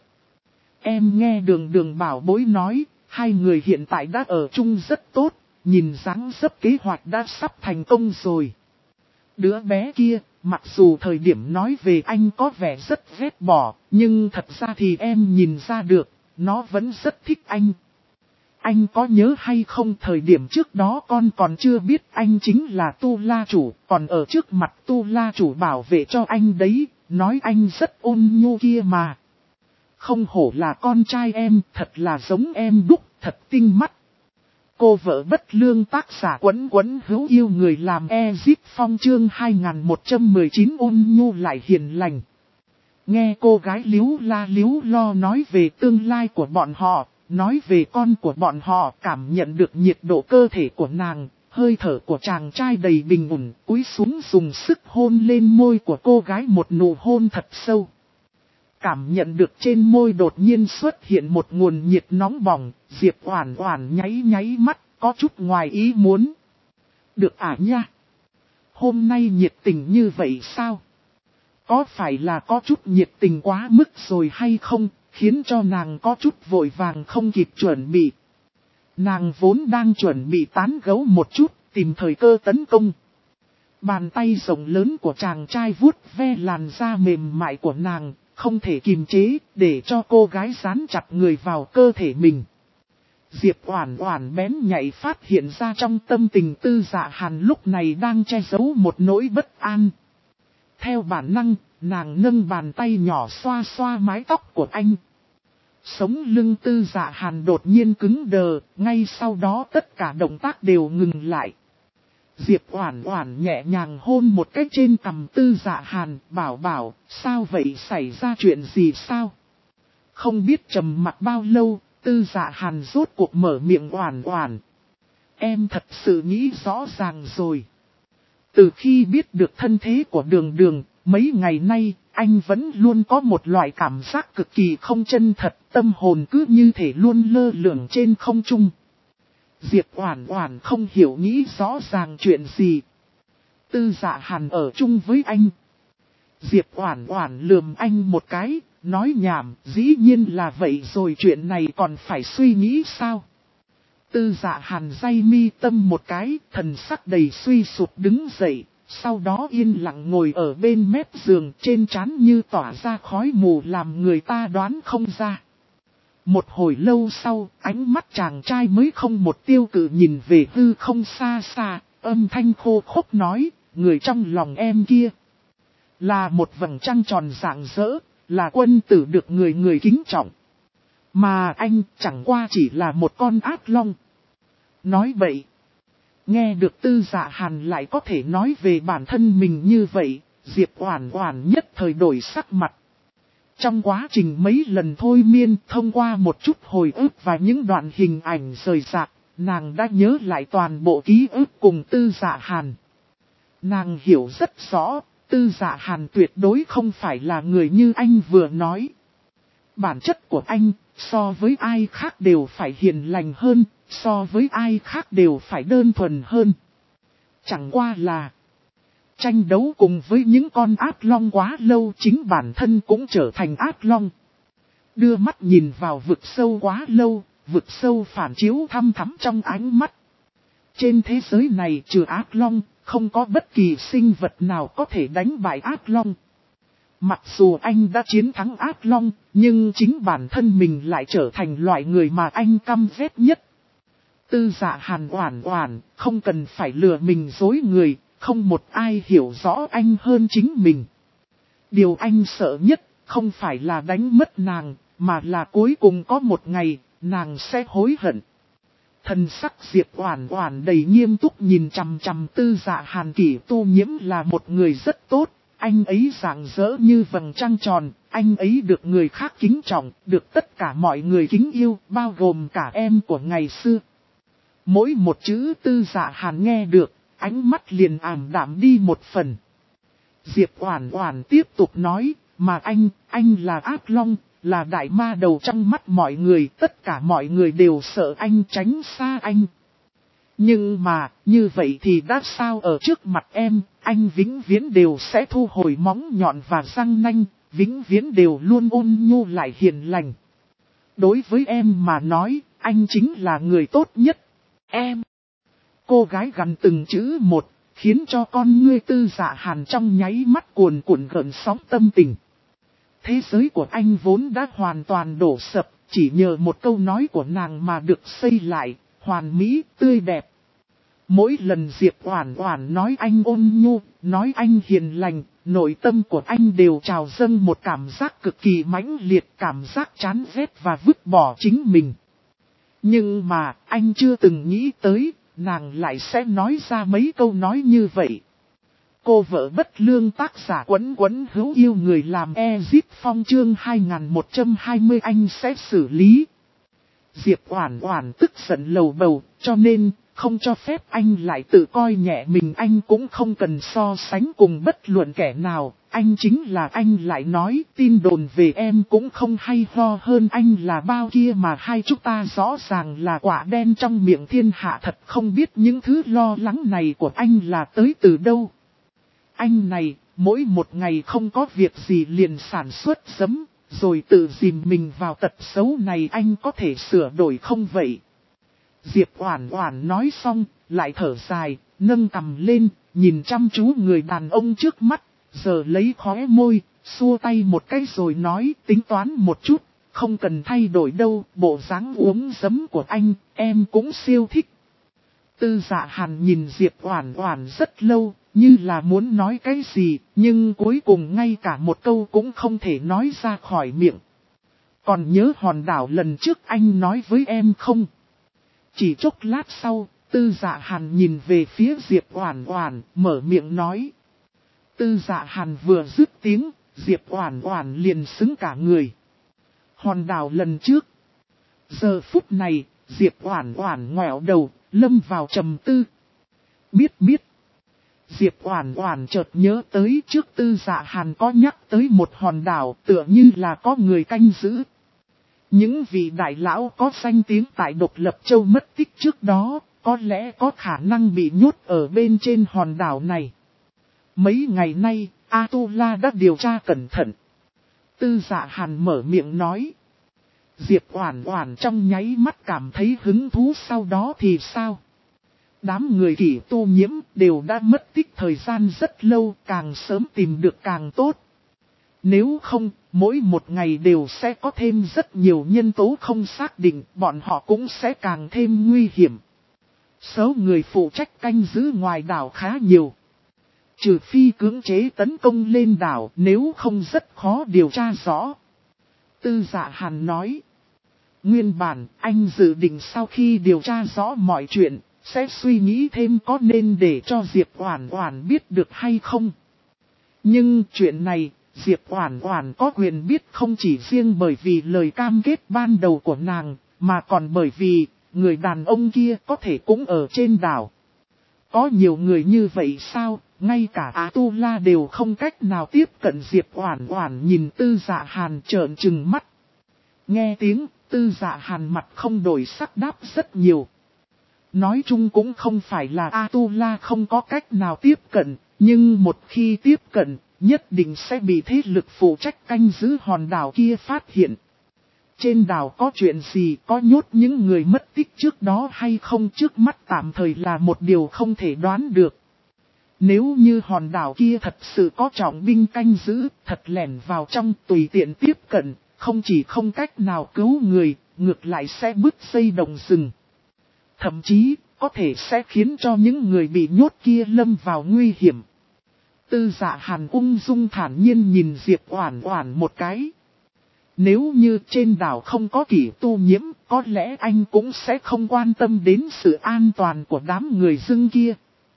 [SPEAKER 1] Em nghe Đường bảo bối nói, hai người hiện tại đã ở chung rất tốt, nhìn dáng dấp kế hoạch đã sắp thành công rồi. Đứa bé kia, mặc dù thời điểm nói về anh có vẻ rất ghét bỏ, nhưng thật ra thì em nhìn ra được, nó vẫn rất thích anh. Anh có nhớ hay không, thời điểm trước đó con còn chưa biết anh chính là Tu La chủ, còn ở trước mặt Tu La chủ bảo vệ cho anh đấy, nói anh rất ôn nhu kia mà. Không hổ là con trai em, thật là giống em đúc, thật tinh mắt. Cô vợ bất lương tác giả Quấn hữu yêu người làm Ezip Phong chương 2119 ôn nhu lại hiền lành. Nghe cô gái líu la líu lo nói về tương lai của bọn họ, nói về con của bọn họ, cảm nhận được nhiệt độ cơ thể của nàng, hơi thở của chàng trai đầy bình ổn, cúi xuống dùng sức hôn lên môi của cô gái một nụ hôn thật sâu. Cảm nhận được trên môi đột nhiên xuất hiện một nguồn nhiệt nóng bỏng, Diệp Oản Oản nháy nháy mắt, có chút ngoài ý muốn. Được à nha? Hôm nay nhiệt tình như vậy sao? Có phải là có chút nhiệt tình quá mức rồi hay không, khiến cho nàng có chút vội vàng không kịp chuẩn bị. Nàng vốn đang chuẩn bị tán gẫu một chút, tìm thời cơ tấn công. Bàn tay rộng lớn của chàng trai vuốt ve làn da mềm mại của nàng, không thể kiềm chế, để cho cô gái dán chặt người vào cơ thể mình. Diệp Oản Oản bén nhạy phát hiện ra trong tâm tình Tư Dạ Hàn lúc này đang che giấu một nỗi bất an. Theo bản năng, nàng nâng bàn tay nhỏ xoa xoa mái tóc của anh. Sống lưng Tư Dạ Hàn đột nhiên cứng đờ, ngay sau đó tất cả động tác đều ngừng lại. Diệp Oản Oản nhẹ nhàng hôn một cái trên cằm Tư Dạ Hàn, bảo, sao vậy, xảy ra chuyện gì sao? Không biết trầm mặc bao lâu, Tư Dạ Hàn rốt cuộc mở miệng. Oản Oản, em thật sự nghĩ rõ ràng rồi. Từ khi biết được thân thế của Đường Đường, mấy ngày nay, anh vẫn luôn có một loại cảm giác cực kỳ không chân thật, tâm hồn cứ như thể luôn lơ lửng trên không trung. Diệp Oản Oản không hiểu nghĩ rõ ràng chuyện gì. Tư Dạ Hàn ở chung với anh. Diệp Oản Oản lườm anh một cái, nói nhảm, dĩ nhiên là vậy rồi, chuyện này còn phải suy nghĩ sao? Tư Dạ Hàn day mi tâm một cái, thần sắc đầy suy sụp đứng dậy, sau đó yên lặng ngồi ở bên mép giường, trên trán như tỏa ra khói mù làm người ta đoán không ra. Một hồi lâu sau, ánh mắt chàng trai mới không một tiêu cự nhìn về hư không xa xa, âm thanh khô khốc nói, người trong lòng em kia là một vầng trăng tròn rạng rỡ, là quân tử được người người kính trọng. Mà anh chẳng qua chỉ là một con ác long. Nói bậy. Nghe được Tư Dạ Hàn lại có thể nói về bản thân mình như vậy, Diệp Oản Oản nhất thời đổi sắc mặt. Trong quá trình mấy lần thôi miên, thông qua một chút hồi ức và những đoạn hình ảnh rời rạc, nàng đã nhớ lại toàn bộ ký ức cùng Tư Dạ Hàn. Nàng hiểu rất rõ, Tư Dạ Hàn tuyệt đối không phải là người như anh vừa nói. Bản chất của anh, so với ai khác đều phải hiền lành hơn, so với ai khác đều phải đơn thuần hơn. Chẳng qua là tranh đấu cùng với những con ác long quá lâu, chính bản thân cũng trở thành ác long. Đưa mắt nhìn vào vực sâu quá lâu, vực sâu phản chiếu thăm thắm trong ánh mắt. Trên thế giới này trừ ác long, không có bất kỳ sinh vật nào có thể đánh bại ác long. Mặc dù anh đã chiến thắng ác long, nhưng chính bản thân mình lại trở thành loại người mà anh căm ghét nhất. Tư Dạ Hàn Oản Oản, không cần phải lừa mình dối người, không một ai hiểu rõ anh hơn chính mình. Điều anh sợ nhất, không phải là đánh mất nàng, mà là cuối cùng có một ngày, nàng sẽ hối hận. Thần sắc Diệp Oản Oản đầy nghiêm túc nhìn chằm chằm Tư Dạ Hàn. Kỷ Tu Nhiễm là một người rất tốt, anh ấy rạng rỡ như vầng trăng tròn, anh ấy được người khác kính trọng, được tất cả mọi người kính yêu, bao gồm cả em của ngày xưa. Mỗi một chữ Tư Dạ Hàn nghe được, ánh mắt liền ảm đạm đi một phần. Diệp Oản Oản tiếp tục nói, mà anh là ác long, là đại ma đầu trong mắt mọi người, tất cả mọi người đều sợ anh, tránh xa anh. Nhưng mà, như vậy thì đã sao, ở trước mặt em, anh vĩnh viễn đều sẽ thu hồi móng nhọn và răng nanh, vĩnh viễn đều luôn ôn nhu lại hiền lành. Đối với em mà nói, anh chính là người tốt nhất. Em. Cô gái gằn từng chữ một, khiến cho con ngươi Tư Dạ Hàn trong nháy mắt cuồn cuộn gợn sóng tâm tình. Thế giới của anh vốn đã hoàn toàn đổ sập, chỉ nhờ một câu nói của nàng mà được xây lại, hoàn mỹ, tươi đẹp. Mỗi lần Diệp Oản Oản nói anh ôn nhu, nói anh hiền lành, nội tâm của anh đều trào dâng một cảm giác cực kỳ mãnh liệt, cảm giác chán ghét và vứt bỏ chính mình. Nhưng mà, anh chưa từng nghĩ tới, nàng lại sẽ nói ra mấy câu nói như vậy. cô vợ bất lương, tác giả Quấn Quấn hữu yêu người làm Ezip Phong chương 2120 anh sẽ xử lý. Diệp Oản Oản tức giận lầu bầu, cho nên không cho phép anh lại tự coi nhẹ mình, anh cũng không cần so sánh cùng bất luận kẻ nào, anh chính là anh, lại nói tin đồn về em cũng không hay ho hơn anh là bao kia mà hai chúng ta rõ ràng là quả đen trong miệng thiên hạ, thật không biết những thứ lo lắng này của anh là tới từ đâu. Anh này, mỗi một ngày không có việc gì liền sản xuất giấm, rồi tự dìm mình vào tật xấu này, anh có thể sửa đổi không vậy? Diệp Oản Oản nói xong, lại thở dài, nâng cằm lên, nhìn chăm chú người đàn ông trước mắt, giờ lấy khóe môi, xua tay một cái rồi nói, tính toán một chút, không cần thay đổi đâu, bộ dáng uống giấm của anh, em cũng siêu thích. Tư Dạ Hàn nhìn Diệp Oản Oản rất lâu, như là muốn nói cái gì, nhưng cuối cùng ngay cả một câu cũng không thể nói ra khỏi miệng. Còn nhớ hòn đảo lần trước anh nói với em không? Chỉ chốc lát sau, Tư Dạ Hàn nhìn về phía Diệp Oản Oản, mở miệng nói. Tư Dạ Hàn vừa dứt tiếng, Diệp Oản Oản liền sững cả người. Hòn đảo lần trước. Giờ phút này, Diệp Oản Oản ngoẹo đầu, lâm vào trầm tư. Biết. Diệp Oản Oản chợt nhớ tới trước Tư Dạ Hàn có nhắc tới một hòn đảo, tựa như là có người canh giữ. Những vị đại lão có danh tiếng tại Độc Lập Châu mất tích trước đó, có lẽ có khả năng bị nhốt ở bên trên hòn đảo này. Mấy ngày nay, Atula đã điều tra cẩn thận. Tư Dạ Hàn mở miệng nói. Diệp Oản Oản trong nháy mắt cảm thấy hứng thú, sau đó thì sao? Đám người Kỷ Tu Nhiễm đều đã mất tích thời gian rất lâu, càng sớm tìm được càng tốt. Nếu không, mỗi một ngày đều sẽ có thêm rất nhiều nhân tố không xác định, bọn họ cũng sẽ càng thêm nguy hiểm. Số người phụ trách canh giữ ngoài đảo khá nhiều. Trừ phi cưỡng chế tấn công lên đảo, nếu không rất khó điều tra rõ. Tư Dạ Hàn nói. Nguyên bản, anh dự định sau khi điều tra rõ mọi chuyện, sẽ suy nghĩ thêm có nên để cho Diệp Oản Oản biết được hay không. Nhưng chuyện này, Diệp Oản Oản có quyền biết không chỉ riêng bởi vì lời cam kết ban đầu của nàng, mà còn bởi vì, người đàn ông kia có thể cũng ở trên đảo. Có nhiều người như vậy sao, ngay cả Atula đều không cách nào tiếp cận. Diệp Oản Oản nhìn Tư Dạ Hàn trợn trừng mắt. Nghe tiếng, Tư Dạ Hàn mặt không đổi sắc đáp rất nhiều. Nói chung cũng không phải là Atula không có cách nào tiếp cận, nhưng một khi tiếp cận, nhất định sẽ bị thế lực phụ trách canh giữ hòn đảo kia phát hiện. Trên đảo có chuyện gì, có nhốt những người mất tích trước đó hay không, trước mắt tạm thời là một điều không thể đoán được. Nếu như hòn đảo kia thật sự có trọng binh canh giữ, thật lẻn vào trong tùy tiện tiếp cận, không chỉ không cách nào cứu người, ngược lại sẽ bứt dây động rừng. Thậm chí, có thể sẽ khiến cho những người bị nhốt kia lâm vào nguy hiểm. Tư Dạ Hàn ung dung thản nhiên nhìn Diệp Oản Oản một cái. Nếu như trên đảo không có Kỷ Tu Nhiễm, có lẽ anh cũng sẽ không quan tâm đến sự an toàn của đám người dưng kia.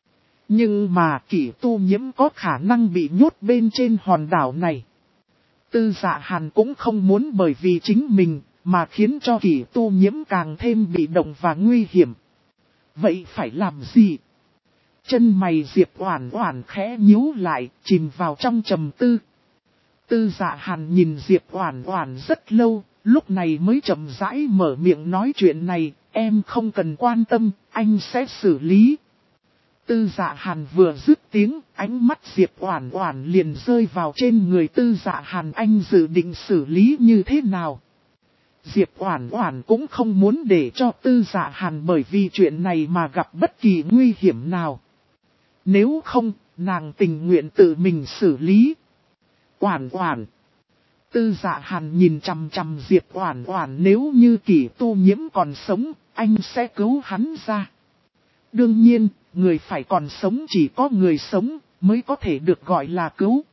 [SPEAKER 1] Nhưng mà Kỷ Tu Nhiễm có khả năng bị nhốt bên trên hòn đảo này. Tư Dạ Hàn cũng không muốn bởi vì chính mình, mà khiến cho Kỷ Tu Nhiễm càng thêm bị động và nguy hiểm. Vậy phải làm gì? Chân mày Diệp Oản Oản khẽ nhíu lại, chìm vào trong trầm tư. Tư Dạ Hàn nhìn Diệp Oản Oản rất lâu, lúc này mới chậm rãi mở miệng nói chuyện này, em không cần quan tâm, anh sẽ xử lý. Tư Dạ Hàn vừa dứt tiếng, ánh mắt Diệp Oản Oản liền rơi vào trên người Tư Dạ Hàn, anh dự định xử lý như thế nào? Diệp Oản Oản cũng không muốn để cho Tư Dạ Hàn bởi vì chuyện này mà gặp bất kỳ nguy hiểm nào. Nếu không, nàng tình nguyện tự mình xử lý. Oản Oản. Tư Dạ Hàn nhìn chằm chằm Diệp Oản Oản, nếu như Kỷ Tu Nhiễm còn sống, anh sẽ cứu hắn ra. Đương nhiên, người phải còn sống chỉ có người sống mới có thể được gọi là cứu.